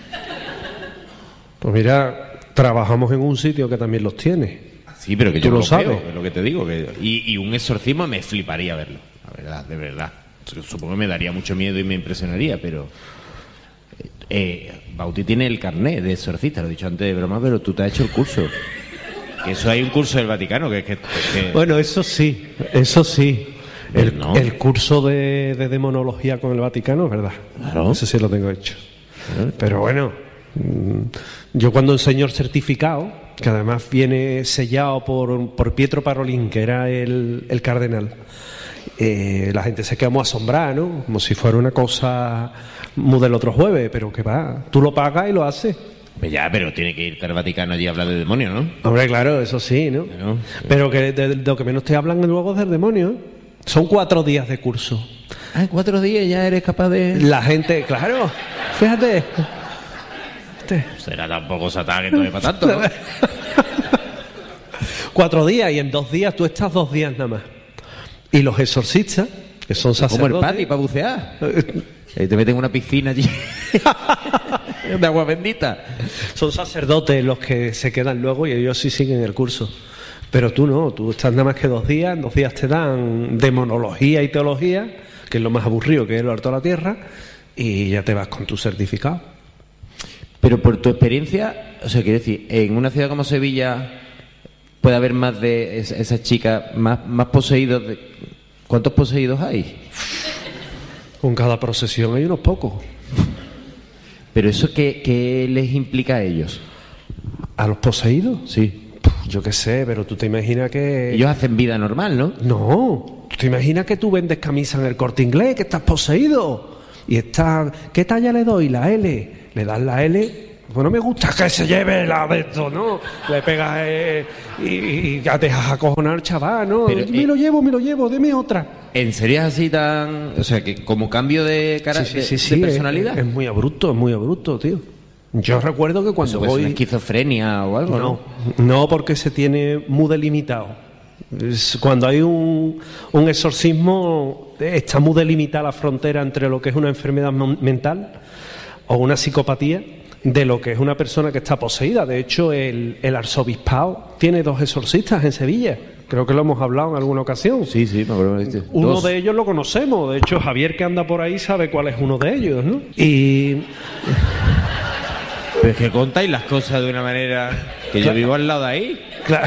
Pues mira, trabajamos en un sitio que también los tiene. Sí, pero que yo Tú lo lo sabes. veo, es lo que te digo. Que... Y, y un exorcismo me fliparía verlo, la verdad, de verdad. Supongo que me daría mucho miedo y me impresionaría, pero... Eh, Bauti tiene el carnet de exorcista, lo he dicho antes de broma, pero tú te has hecho el curso. Que eso hay un curso del Vaticano, que es que... que... Bueno, eso sí, eso sí. El, No. el curso de, de demonología con el Vaticano, es verdad. Claro. Eso sí lo tengo hecho. Pero bueno, yo cuando enseño el certificado, que además viene sellado por, por Pietro Parolin, que era el, el cardenal, eh, la gente se queda muy asombrada, ¿no? Como si fuera una cosa muy del otro jueves, pero que va, tú lo pagas y lo haces. Pues ya, pero tiene que irte al Vaticano allí a hablar de demonios, ¿no? Hombre, claro, eso sí, ¿no? Claro. Pero que de, de lo que menos te hablan luego es del demonio, ¿eh? Son cuatro días de curso. Ah, en cuatro días ya eres capaz de... La gente, claro, fíjate. Este, Será tampoco Satán que no es para tanto, ¿no? cuatro días y en dos días tú estás dos días nada más. Y los exorcistas, que son Como sacerdotes... el Pati para bucear. Eh, te meten en una piscina allí de agua bendita. Son sacerdotes los que se quedan luego y ellos sí siguen el curso. Pero tú no, tú estás nada más que dos días, en dos días te dan demonología y teología, que es lo más aburrido que es lo harto de la tierra, y ya te vas con tu certificado. Pero por tu experiencia, o sea, quiero decir, en una ciudad como Sevilla puede haber más de es- esas chicas, más, más poseídos. De... ¿Cuántos poseídos hay? Con cada procesión hay unos pocos. ¿Pero eso qué, qué les implica a ellos? ¿A los poseídos? Sí. Puf, yo qué sé, pero tú te imaginas que... Ellos hacen vida normal, ¿no? No, tú te imaginas que tú vendes camisa en el Corte Inglés, que estás poseído. Y estás... ¿Qué talla le doy? La L. Le das la L... Pues no me gusta que se lleve la de esto, ¿no? Le pegas eh, y, y ya te dejas acojonar al chaval, ¿no? Pero, me eh, lo llevo, me lo llevo, deme otra. ¿En serio es así tan...? O sea, que como cambio de, cara... Sí, sí, de- sí, de sí, es- personalidad? Es, muy abrupto, es muy abrupto, tío. Yo recuerdo que cuando Eso es voy... una esquizofrenia o algo, ¿no? No, no, porque se tiene muy delimitado. Es- Cuando hay un, un exorcismo, eh, está muy delimitada la frontera entre lo que es una enfermedad mon- mental o una psicopatía de lo que es una persona que está poseída. De hecho, el, el arzobispado tiene dos exorcistas en Sevilla. Creo que lo hemos hablado en alguna ocasión. Sí, sí, me acuerdo. Uno Dos. de ellos lo conocemos. De hecho, Javier, que anda por ahí, sabe cuál es uno de ellos, ¿no? Y... Pero es que contáis las cosas de una manera que yo Claro. vivo al lado de ahí. Claro.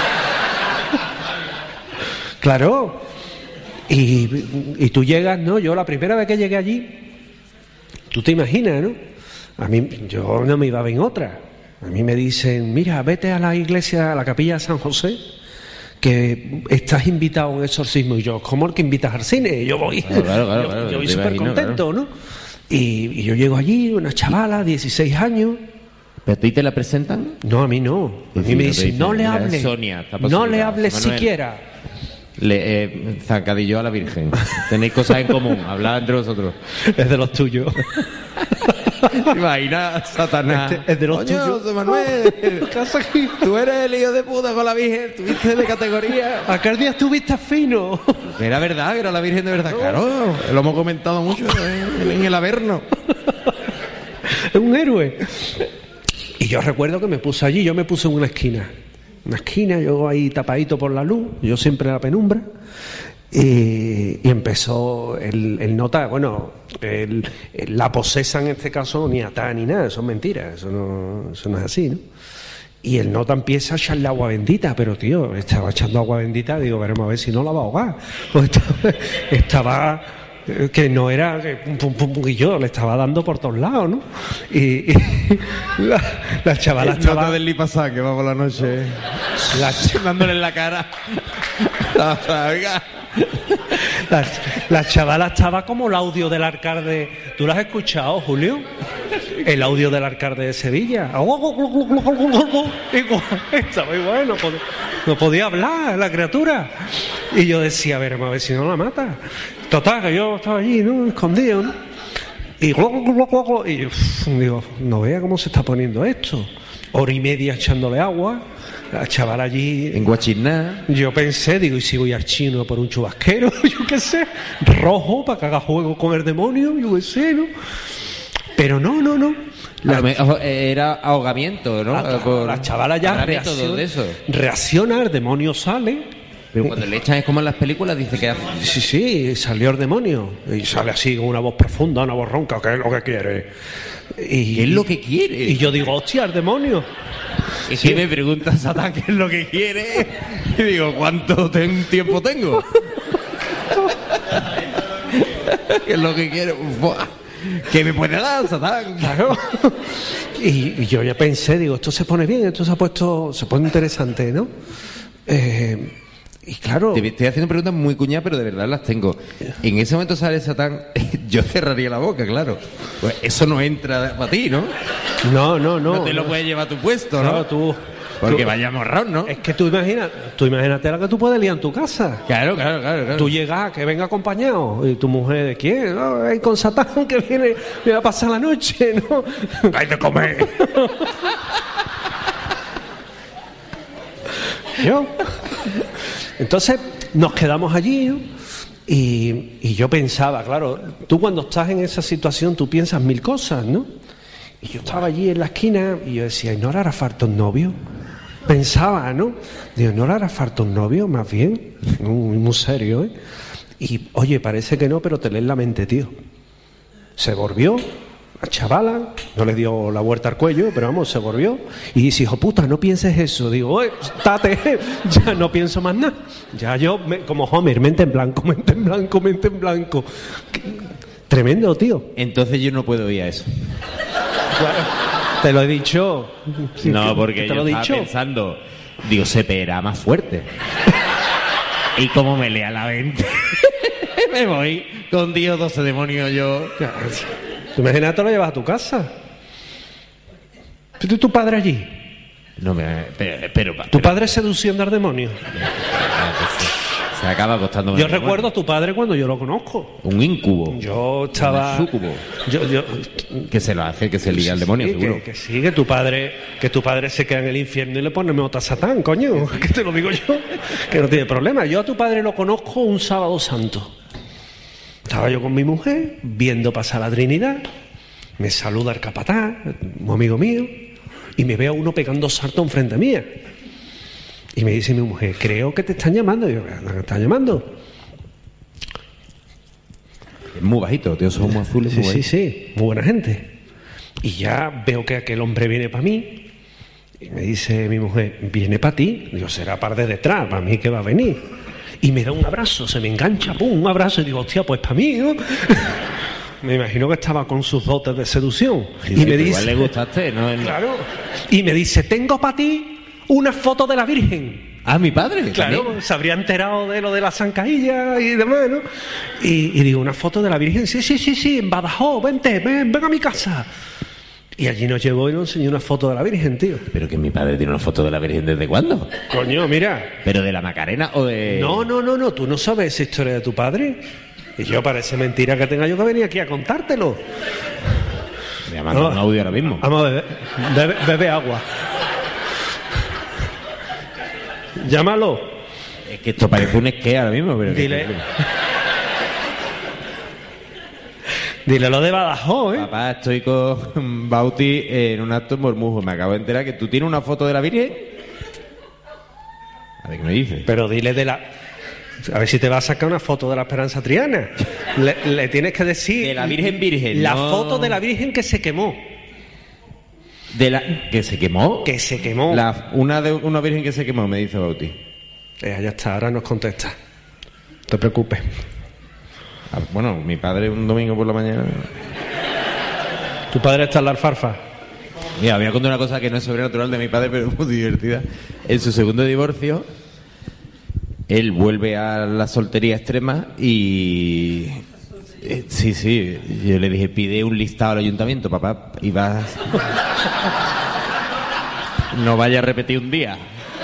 Claro. Y, y tú llegas, ¿no? Yo la primera vez que llegué allí, tú te imaginas, ¿no? A mí, yo no me iba a ver en otra. A mí me dicen, mira, vete a la iglesia, a la capilla de San José, que estás invitado a un exorcismo. Y yo, ¿cómo el que invitas al cine? Y yo voy. Claro, claro, claro, yo, claro, yo voy te súper imagino, contento, ¿no? Y, y yo llego allí, una chavala, dieciséis años. ¿Pero a ti te la presentan? No, a mí no. A mí me dicen, no le Mira, hables. Sonia, está No le posibilidad. hables Manuel. siquiera. Le, eh, zancadillo a la Virgen. Tenéis cosas en común, hablad entre vosotros. Es de los tuyos. Imagina, Satanás. Este es de los Coño, tuyos. José Manuel, ¿Qué haces aquí? tú eres el hijo de puta con la Virgen, tuviste de categoría. Aquel día estuviste fino. Que era verdad, que era la Virgen de verdad. Claro, lo hemos comentado mucho en, en el Averno. Es un héroe. Y yo recuerdo que me puse allí, yo me puse en una esquina. Una esquina, yo ahí tapadito por la luz, yo siempre en la penumbra. Y, y empezó el, el nota, bueno, el, el- la posesa en este caso ni atada ni nada, eso es mentira, eso no, eso no es así, ¿no? Y el nota empieza a echarle agua bendita, pero tío, estaba echando agua bendita, digo, veremos a ver si no la va a ahogar. Pues estaba, estaba, eh, que no era, que pum, pum, pum, pum, y yo le estaba dando por todos lados, ¿no? Y, y la, la chavala estaba... del Lipasá que va por la noche La, dándole en la cara. Oiga. La, la chavala estaba como el audio del alcalde. ¿Tú lo has escuchado, Julio? El audio del alcalde de Sevilla. Y cu- estaba igual, no podía, no podía hablar la criatura. Y yo decía, a ver, a ver si no la mata. Total, que yo estaba allí, ¿no? Escondido, ¿no? Y, y uf, digo, no vea cómo se está poniendo esto. Hora y media echándole agua. La chavala allí. En Guachiná. Yo pensé, digo, ¿y si voy al chino por un chubasquero? Yo qué sé, rojo, para que haga juego con el demonio, yo qué sé, ¿no? Pero no, no, no. La, La, era ahogamiento, ¿no? la- Por- la chavala ya habrá reacciona, métodos de eso. reacciona, el demonio sale. Pero cuando le echan es como en las películas, dice que hace. Sí, sí, salió el demonio. Y sale así con una voz profunda, una voz ronca, ¿qué es lo que quiere? Y, ¿Qué es lo que quiere? Y yo digo, hostia, el demonio. Y si me pregunta Satán qué es lo que quiere, y digo, ¿cuánto ten- tiempo tengo? ¿Qué es lo que quiere? Buah. ¿Qué me puede dar, Satán? Claro. Y, y yo ya pensé, digo, esto se pone bien, esto se ha puesto, se pone interesante, ¿no? Eh, y claro, Te estoy haciendo preguntas muy cuñadas, pero de verdad las tengo. En ese momento sale Satán, yo cerraría la boca, claro. Pues eso no entra para ti, ¿no? no, no, no. No te lo puedes llevar a tu puesto, ¿no? Claro, tú. Porque tú- vaya morrón, ¿no? Es que tú imaginas, tú imagínate la que tú puedes liar en tu casa. Claro, claro, claro. claro. Tú llegas, que venga acompañado, y tu mujer, ¿de quién? No, "Ay, con Satán que viene, me va a pasar la noche, ¿no? ¡Hay de comer! Yo. Entonces nos quedamos allí, ¿no? y, y yo pensaba, claro, tú cuando estás en esa situación tú piensas mil cosas, ¿no? Y yo estaba allí en la esquina y yo decía, ¿y no le hará falta un novio? Pensaba, ¿no? Digo, ¿no le hará falta un novio? Más bien, muy, muy serio, ¿eh? Y oye, parece que no, pero te lees la mente, tío. Se volvió, la chavala, no le dio la vuelta al cuello, pero vamos, se volvió. Y dice, hijo puta, no pienses eso. Digo, oye, estate, ya no pienso más nada. Ya yo, me- como Homer, mente en blanco, mente en blanco, mente en blanco. Tremendo, tío. Entonces yo no puedo ir a eso. Te lo he dicho. Sí, No, que- porque que te yo lo he estaba dicho. pensando, digo, se pegará más fuerte. Y como me lea la mente, me voy con Dios, doce demonios yo. Tú imagínate, te lo llevas a tu casa. ¿Tú y tu padre allí? No me, pero, pero, ¿Tu pero- padre seduciendo al demonio? se acaba acostándome. Yo con el recuerdo a tu padre cuando yo lo conozco. demonio. Un incubo. Yo estaba... Un súcubo. Yo, yo, Que se lo hace, que se liga al demonio, sí, seguro. Que, que sí, que tu padre, que tu padre se queda en el infierno y le pone otra Satán, coño, que te lo digo yo, que no tiene problema. Yo a tu padre lo conozco un sábado santo. Estaba yo con mi mujer viendo pasar la Trinidad, me saluda el capataz, un amigo mío, y me veo a uno pegando salto enfrente mía. Y me dice mi mujer, creo que te están llamando. Y yo, ¿me están llamando? Es muy bajito, tío, son muy azules. Sí, muy sí, sí, muy buena gente. Y ya veo que aquel hombre viene para mí. Y me dice mi mujer, viene para ti. Digo, será par de detrás, para mí que va a venir. Y me da un abrazo, se me engancha, pum, un abrazo. Y digo, hostia, pues para mí, ¿no? Me imagino que estaba con sus dotes de seducción. Sí, y sí, me dice, igual le gustaste, ¿no? Claro. Y me dice, tengo para ti una foto de la Virgen. Ah, mi padre. Claro, también. se habría enterado de lo de la zancadilla y demás, ¿no? Y, y digo, una foto de la Virgen, sí, sí, sí, sí, en Badajoz, vente, ven, ven a mi casa. Y allí nos llevó y nos enseñó una foto de la Virgen, tío. Pero que mi padre tiene una foto de la Virgen, ¿desde cuándo? Coño, mira. ¿Pero de la Macarena o de...? No, no, no, no, tú no sabes esa historia de tu padre. Y yo, parece mentira que tenga yo que venir aquí a contártelo. Me voy a mandar No. un audio ahora mismo. Vamos a beber, bebe, bebe agua. Llámalo. Es que esto parece un esquí ahora mismo, pero... Dile. Dile lo de Badajoz, ¿eh? Papá, estoy con Bauti en un acto en Bormujo. Me acabo de enterar que tú tienes una foto de la Virgen. A ver qué me dices. Pero dile de la... A ver si te va a sacar una foto de la Esperanza Triana. Le, le tienes que decir... De la Virgen Virgen, La no. foto de la Virgen que se quemó. De la... ¿Que se quemó? Que se quemó. La... Una, de... una Virgen que se quemó, me dice Bauti. Eh, ya está, ahora nos contesta. No te preocupes. Ah, bueno, mi padre un domingo por la mañana... Tu padre está en la alfarfa. Mira, voy a contar una cosa que no es sobrenatural de mi padre, pero muy divertida. En su segundo divorcio, él vuelve a la soltería extrema y... eh, sí, sí, yo le dije, pide un listado al ayuntamiento, papá, y vas... no vaya a repetir un día.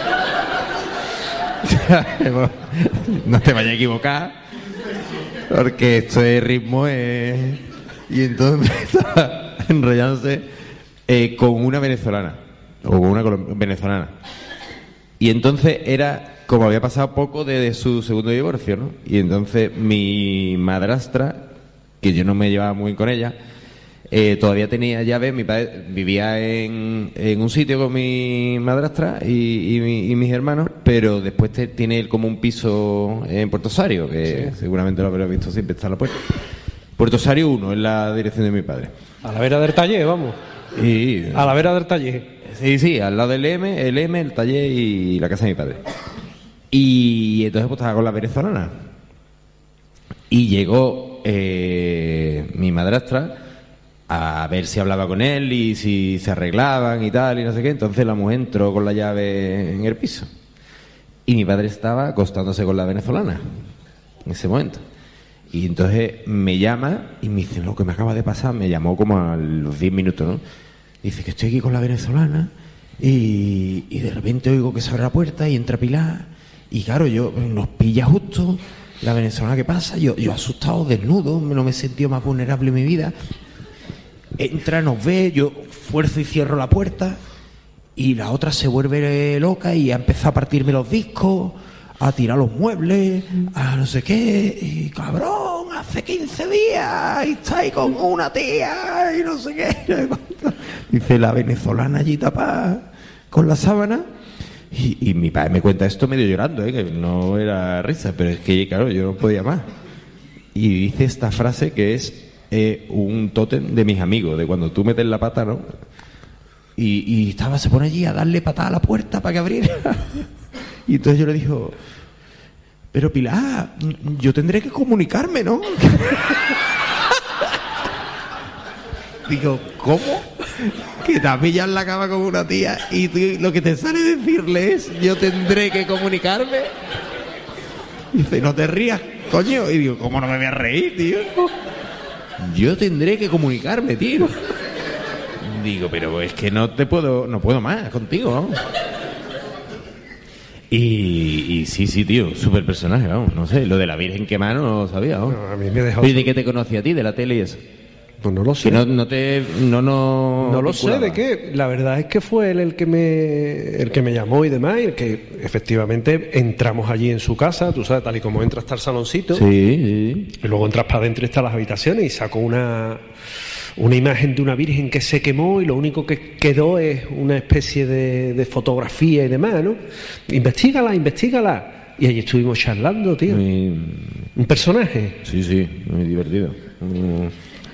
No te vayas a equivocar, porque esto de ritmo es... Y entonces estaba enrollándose eh, con una venezolana, o con una colom- venezolana. Y entonces era, como había pasado poco desde su segundo divorcio, ¿no? Y entonces mi madrastra, que yo no me llevaba muy bien con ella, eh, todavía tenía llave. Mi padre vivía en, en un sitio con mi madrastra y, y, mi- y mis hermanos, pero después te- tiene él como un piso en Puerto Sario, que sí, seguramente lo habrás visto, siempre está a la puerta. Puerto Sario uno, es la dirección de mi padre. A la vera del taller, vamos. Y, A la vera del taller. sí, sí, al lado del M, el M, el taller y la casa de mi padre. Y entonces pues estaba con la venezolana. Y llegó eh, mi madrastra a ver si hablaba con él y si se arreglaban y tal y no sé qué. Entonces la mujer entró con la llave en el piso. Y mi padre estaba acostándose con la venezolana en ese momento. Y entonces me llama y me dice, lo que me acaba de pasar, me llamó como a los diez minutos, ¿no? Dice que estoy aquí con la venezolana y, y de repente oigo que se abre la puerta y entra Pilar. Y claro, yo nos pilla justo la venezolana que pasa, yo, yo asustado, desnudo, no me he sentido más vulnerable en mi vida. Entra, nos ve, yo fuerzo y cierro la puerta y la otra se vuelve loca y ha empezado a partirme los discos, a tirar los muebles, a no sé qué, y cabrón, hace quince días y está ahí con una tía y no sé qué. Dice la venezolana allí tapada con la sábana. Y, y mi padre me cuenta esto medio llorando, ¿eh? Que no era risa, pero es que, claro, yo no podía más. Y dice esta frase que es eh, un tótem de mis amigos, de cuando tú metes la pata, ¿no? Y, y estaba, se pone allí a darle patada a la puerta para que abriera. Y entonces yo le digo, pero Pilar, yo tendré que comunicarme, ¿no? Digo, ¿cómo? Que te has pillado en la cama con una tía y tú, lo que te sale decirle es, yo tendré que comunicarme. Dice, no te rías, coño. Y digo, ¿cómo no me voy a reír, tío? Yo tendré que comunicarme, tío. Digo, pero es que no te puedo, no puedo más contigo, ¿no? Y, y sí, sí, tío, súper personaje, vamos, no sé, lo de la Virgen quemada no lo sabía, vamos. No, a mí me dejó... Oye, ¿de qué te conocí a ti? ¿De la tele y eso? Pues no lo sé. Que no, no te... No, no, No lo sé vinculaba. de qué. La verdad es que fue él el que me el que me llamó y demás, y el que efectivamente entramos allí en su casa, tú sabes, tal y como entras hasta el saloncito, Sí, sí. y luego entras para adentro y están las habitaciones y sacó una una imagen de una virgen que se quemó y lo único que quedó es una especie de, de fotografía y demás, ¿no? Investígala, investígala. Y allí estuvimos charlando, tío. Muy... Un personaje. Sí, sí, muy divertido. Muy...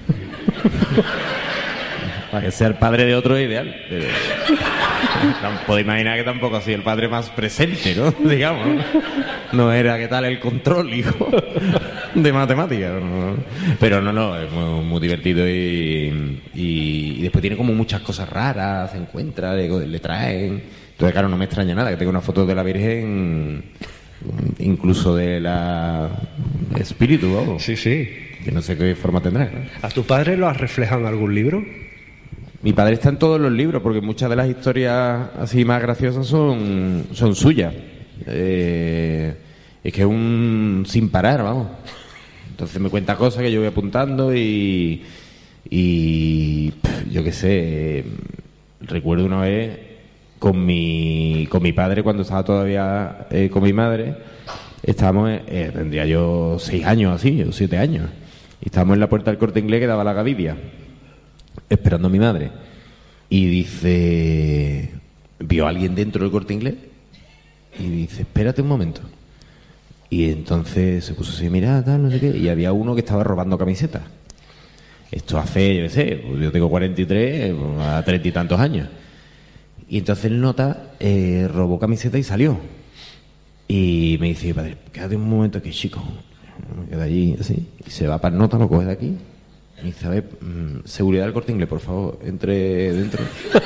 Para que sea el padre de otro es ideal. Pero... Puedo imaginar que tampoco ha sido el padre más presente, ¿no? Digamos, ¿no? No era ¿qué tal el control, hijo? De matemáticas, ¿no? Pero no, no, es muy, muy divertido y, y, y después tiene como muchas cosas raras, se encuentra, le, le traen. Entonces, claro, no me extraña nada que tenga una foto de la Virgen, incluso de la espíritu, vamos. Sí, sí. Que no sé qué forma tendrá, ¿no? ¿A tu padre lo has reflejado en algún libro? Mi padre está en todos los libros, porque muchas de las historias así más graciosas son, son suyas. Eh, es que es un sin parar, vamos. Entonces me cuenta cosas que yo voy apuntando y, y pff, yo qué sé, recuerdo una vez con mi, con mi padre cuando estaba todavía eh, con mi madre, estábamos, eh, tendría yo seis años así, o siete años, y estábamos en la puerta del Corte Inglés que daba la Gavidia, esperando a mi madre, y dice, vio a alguien dentro del Corte Inglés y dice, espérate un momento, y entonces se puso así, mira, tal, no sé qué, y había uno que estaba robando camisetas. Esto hace, yo qué sé, pues yo tengo cuarenta y tres, a treinta y tantos años, y entonces el nota eh, robó camiseta y salió, y me dice, padre, quédate un momento aquí, chico, me queda allí así, y se va para el nota, lo coge de aquí. Y dice, a ver, mmm, seguridad del Corte Inglés, por favor, entre dentro.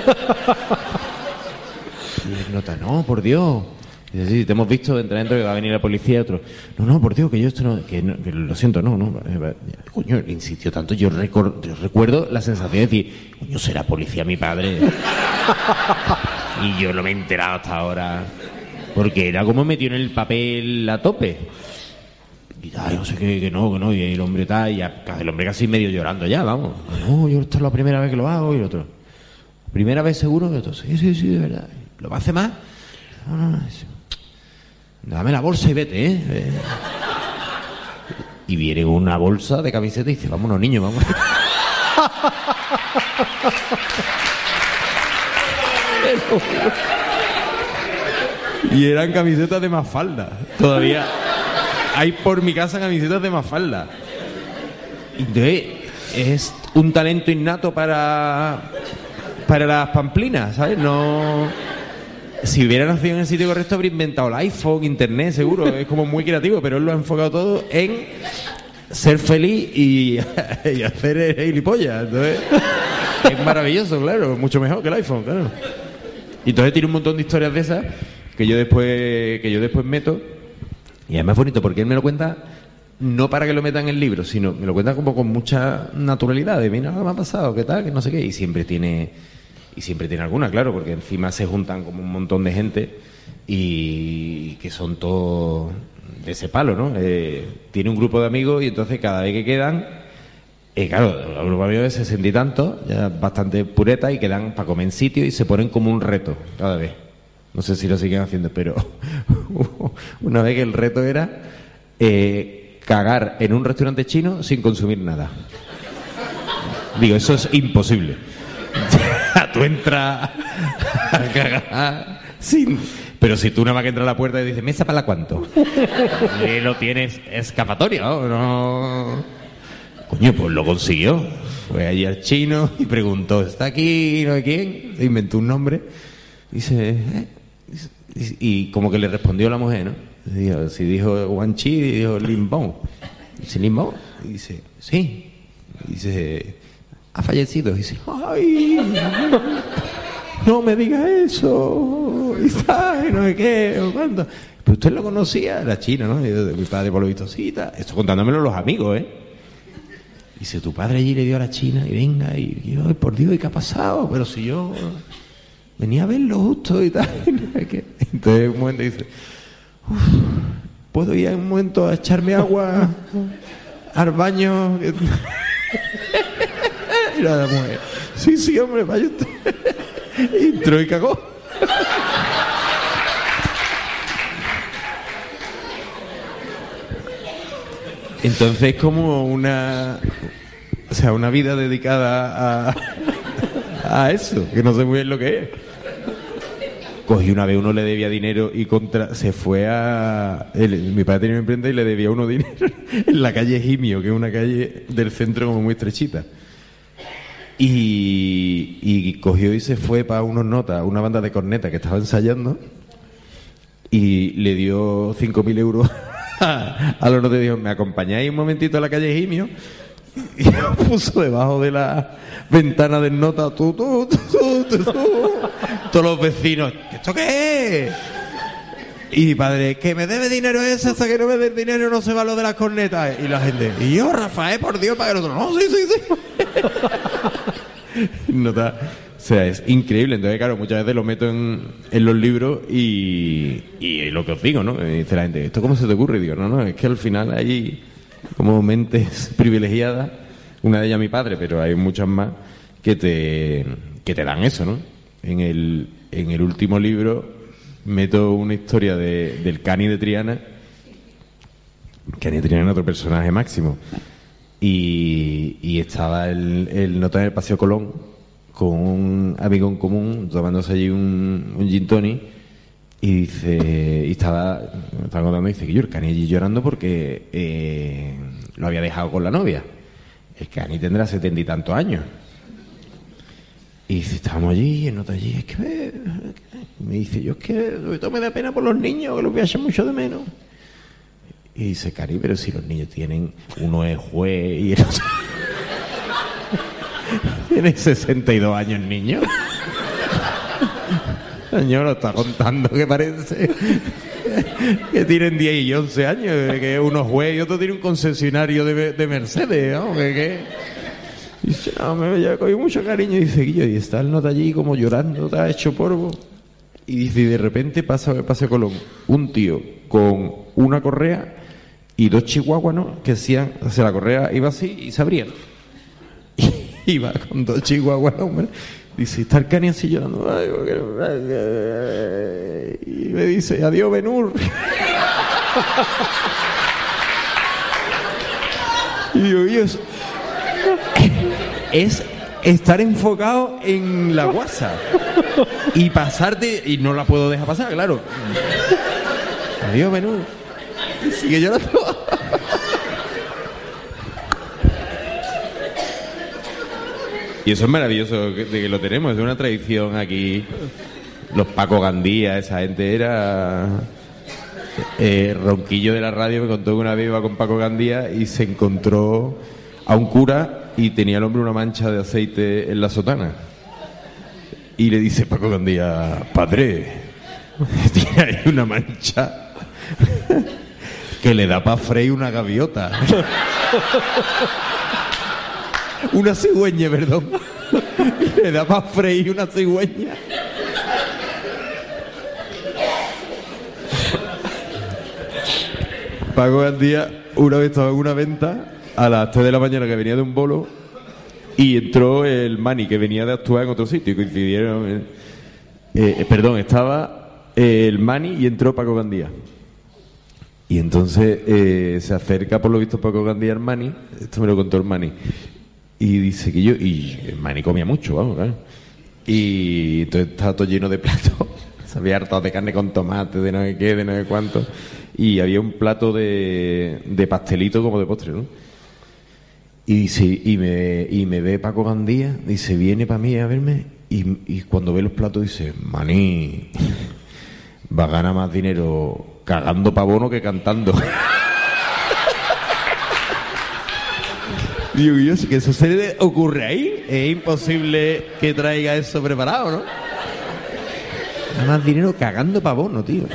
Y el nota, no, por Dios. Y dice, sí, te hemos visto entrar dentro, que va a venir la policía y otro. No, no, por Dios, que yo esto no, que, no, que lo siento, no, no. Coño, insistió tanto, yo, recor, yo recuerdo la sensación de decir, coño, será policía mi padre. Y yo no me he enterado hasta ahora. Porque era como metió en el papel a tope. Y ay, no sé qué, que no, que no, y el hombre está, y ya, el hombre casi medio llorando ya, vamos. No, yo esta es la primera vez que lo hago, y el otro, ¿primera vez seguro? Y el otro, sí, sí, sí, de verdad. ¿Lo va a hacer más? No, no, no. Dame la bolsa y vete, ¿eh? eh. Y viene una bolsa de camiseta y dice, vámonos, niños, vamos. Y eran camisetas de Mafalda, todavía. Hay por mi casa camisetas de Mafalda. Entonces, es un talento innato para para las pamplinas, ¿sabes? No... Si hubiera nacido en el sitio correcto, habría inventado el iPhone, internet, seguro. Es como muy creativo, pero él lo ha enfocado todo en ser feliz y, y hacer el gilipollas. Entonces, es maravilloso, claro. Mucho mejor que el iPhone, claro. Y entonces tiene un montón de historias de esas que yo después, que yo después meto. Y además es bonito porque él me lo cuenta no para que lo meta en el libro, sino me lo cuenta como con mucha naturalidad, de mira lo que me ha pasado, qué tal, que no sé qué, y siempre tiene y siempre tiene alguna, claro, porque encima se juntan como un montón de gente y que son todos de ese palo, ¿no? Eh, tiene un grupo de amigos y entonces cada vez que quedan, eh, claro, el grupo de amigos de sesenta y tantos, ya bastante pureta, y quedan para comer en sitio y se ponen como un reto cada vez. No sé si lo siguen haciendo, pero una vez que el reto era eh, cagar en un restaurante chino sin consumir nada. Digo, eso es imposible. Tú entras a cagar sin... Pero si tú nada más que entras a la puerta y dices, ¿mesa para cuánto? Y lo tienes escapatoria, ¿no? no... Coño, pues lo consiguió. Fue allí al chino y preguntó, ¿está aquí no sé quién? Se inventó un nombre. Dice... ¿eh? Y como que le respondió la mujer, ¿no? Dijo, si dijo Wan Chi, dijo Lin Bong. Dice, ¿Lin Bong? Y dice, sí. Y dice, ha fallecido. Y dice, ¡ay! No me diga eso. Y ay, no sé qué, o cuánto. Pero usted lo conocía, la china, ¿no? Y mi padre, por lo visto, sí, tal. Esto contándomelo los amigos, ¿eh? Y dice, tu padre allí le dio a la china y venga, y yo, ay, por Dios, ¿y qué ha pasado? Pero si yo... venía a verlo justo y tal. Entonces un momento dice, ¿puedo ir en un momento a echarme agua al baño? Y la mujer, sí, sí, hombre, vaya usted. Y entró y cagó. Entonces como una... O sea, una vida dedicada a, a eso, que no sé muy bien lo que es. Cogí una vez, uno le debía dinero y contra se fue a... Él, mi padre tenía una imprenta y le debía uno dinero en la calle Gimio, que es una calle del centro como muy estrechita. Y, y cogió y se fue para unos notas, una banda de corneta que estaba ensayando, y le dio cinco mil euros a, a los notas y dijo, ¿me acompañáis un momentito a la calle Gimio? Y lo puso debajo de la ventana del nota, tú, tú, tú, tú, tú, tú. Todos los vecinos, ¿esto qué es? Y mi padre, que me debe dinero ese, hasta que no me dé dinero no se va lo de las cornetas. Y la gente, y yo, Rafael, por Dios, para que el otro, no, sí, sí, sí. Nota, o sea, es increíble. Entonces, claro, muchas veces lo meto en, en los libros y, y lo que os digo, ¿no? Me dice la gente, ¿esto cómo se te ocurre? Y digo, no, no, es que al final hay como mentes privilegiadas, una de ellas mi padre, pero hay muchas más que te, que te dan eso, ¿no? En el, en el último libro meto una historia de, del Cani de Triana. Cani de Triana es otro personaje máximo. Y, y estaba el, el nota en el Paseo Colón con un amigo en común tomándose allí un, un gin tonic. Y dice, y estaba, me estaba contando, dice que yo el Cani allí llorando porque eh, lo había dejado con la novia. El Cani tendrá setenta y tantos años. Y dice, estábamos allí, y el nota allí, es que me, me dice, yo es que esto me da pena por los niños, que los voy a echar mucho de menos. Y dice, Cani, pero si los niños tienen, uno es juez y el otro tiene sesenta y dos años, niño. Señor, lo está contando, que parece que tienen diez y once años, que uno es juez y otro tiene un concesionario de, de Mercedes, ¿no? Que, que... Y dice, no, me ya cogí mucho cariño. Y dice, Guillo, y está el nota allí como llorando, está hecho polvo. Y dice, y de repente pasa pase Colón, un tío con una correa y dos chihuahuas, ¿no? Que hacían, o sea, la correa iba así y se abrían. Y iba con dos chihuahuas, hombre. Dice, está el Cani así llorando. Ay, y me dice, adiós, Benur. Y digo, y eso es estar enfocado en la guasa y pasarte, y no la puedo dejar pasar, claro. Adiós, Benur. Y sigue llorando. Y eso es maravilloso de que lo tenemos, es una tradición aquí. Los Paco Gandía, esa gente era... Eh, Ronquillo de la radio me contó que una vez iba con Paco Gandía y se encontró a un cura y tenía el hombre una mancha de aceite en la sotana. Y le dice Paco Gandía, padre, tiene ahí una mancha que le da para freír una gaviota. Una cigüeña, perdón. Le da para freír una cigüeña. Paco Gandía una vez estaba en una venta a las tres de la mañana que venía de un bolo y entró el Mani que venía de actuar en otro sitio y coincidieron. Eh, eh, perdón, estaba eh, el Mani y entró Paco Gandía. Y entonces eh, se acerca por lo visto Paco Gandía al Mani, esto me lo contó el Mani, y dice que yo, y el Mani comía mucho, vamos, claro. Y entonces estaba todo lleno de platos, se había hartado de carne con tomate, de no sé qué, de no sé cuánto, y había un plato de, de pastelito como de postre, ¿no? Y dice, y me, y me ve Paco Gandía, dice, viene para mí a verme, y, y cuando ve los platos dice, Mani, va a ganar más dinero cagando pavono que cantando. Digo yo, si que eso se le ocurre ahí, es imposible que traiga eso preparado, ¿no? Gana más dinero cagando pavono, tío.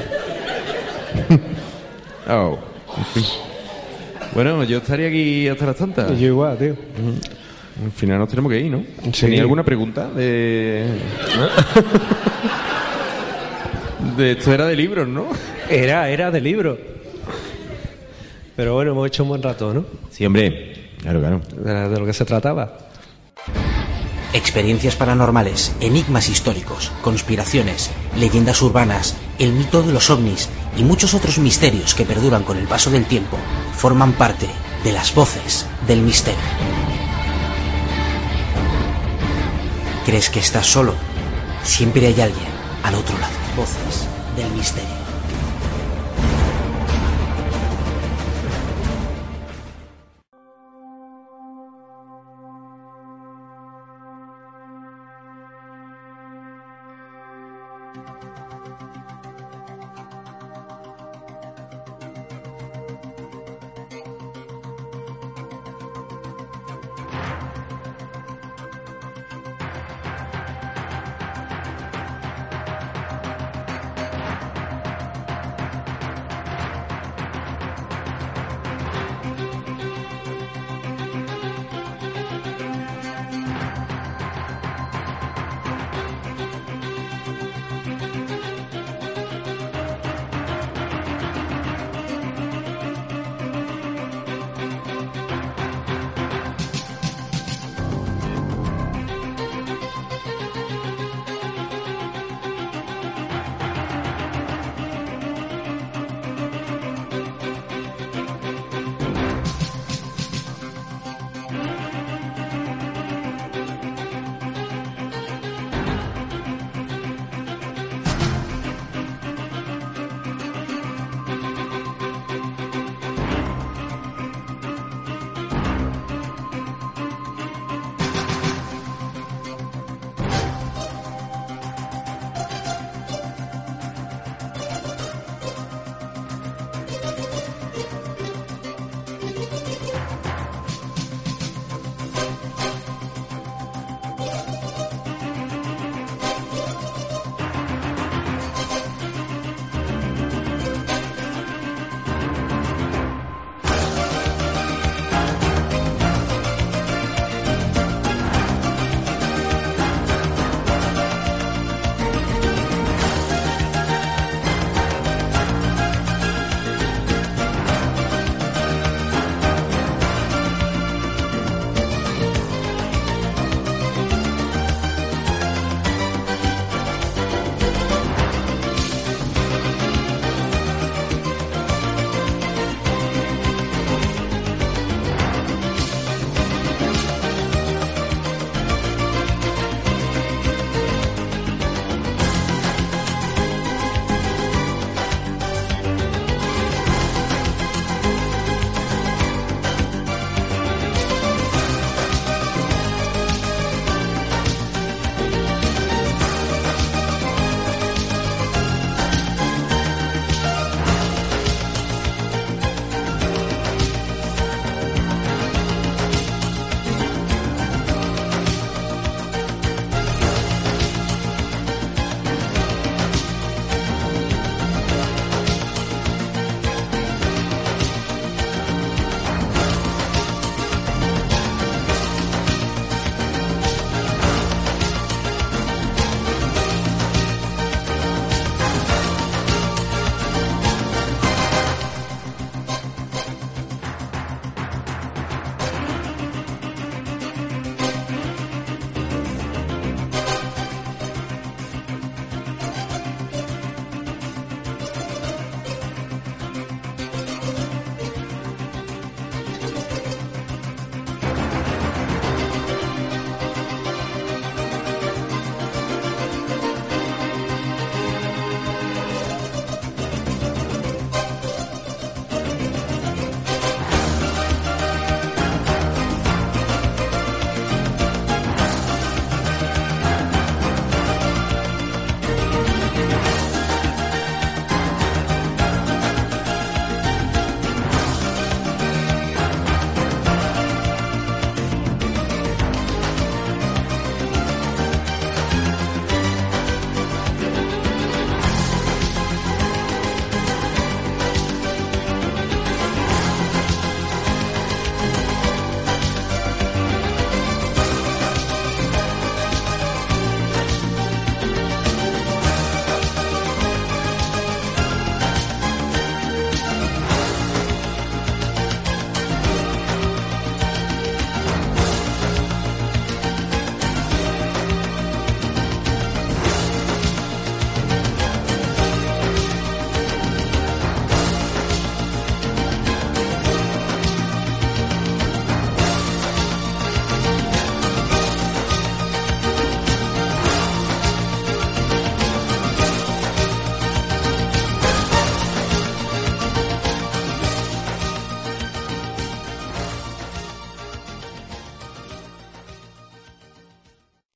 Oh, en fin. Bueno, yo estaría aquí hasta las tantas. Yo igual, tío. Uh-huh. Al final nos tenemos que ir, ¿no? Sí. ¿Tenía alguna pregunta? De... de esto era de libros, ¿no? Era, era de libro. Pero bueno, hemos hecho un buen rato, ¿no? Sí, hombre. Claro, claro. De, de lo que se trataba. Experiencias paranormales, enigmas históricos, conspiraciones, leyendas urbanas, el mito de los ovnis y muchos otros misterios que perduran con el paso del tiempo forman parte de las voces del misterio. crees que estás solo, siempre hay alguien al otro lado. Voces del misterio.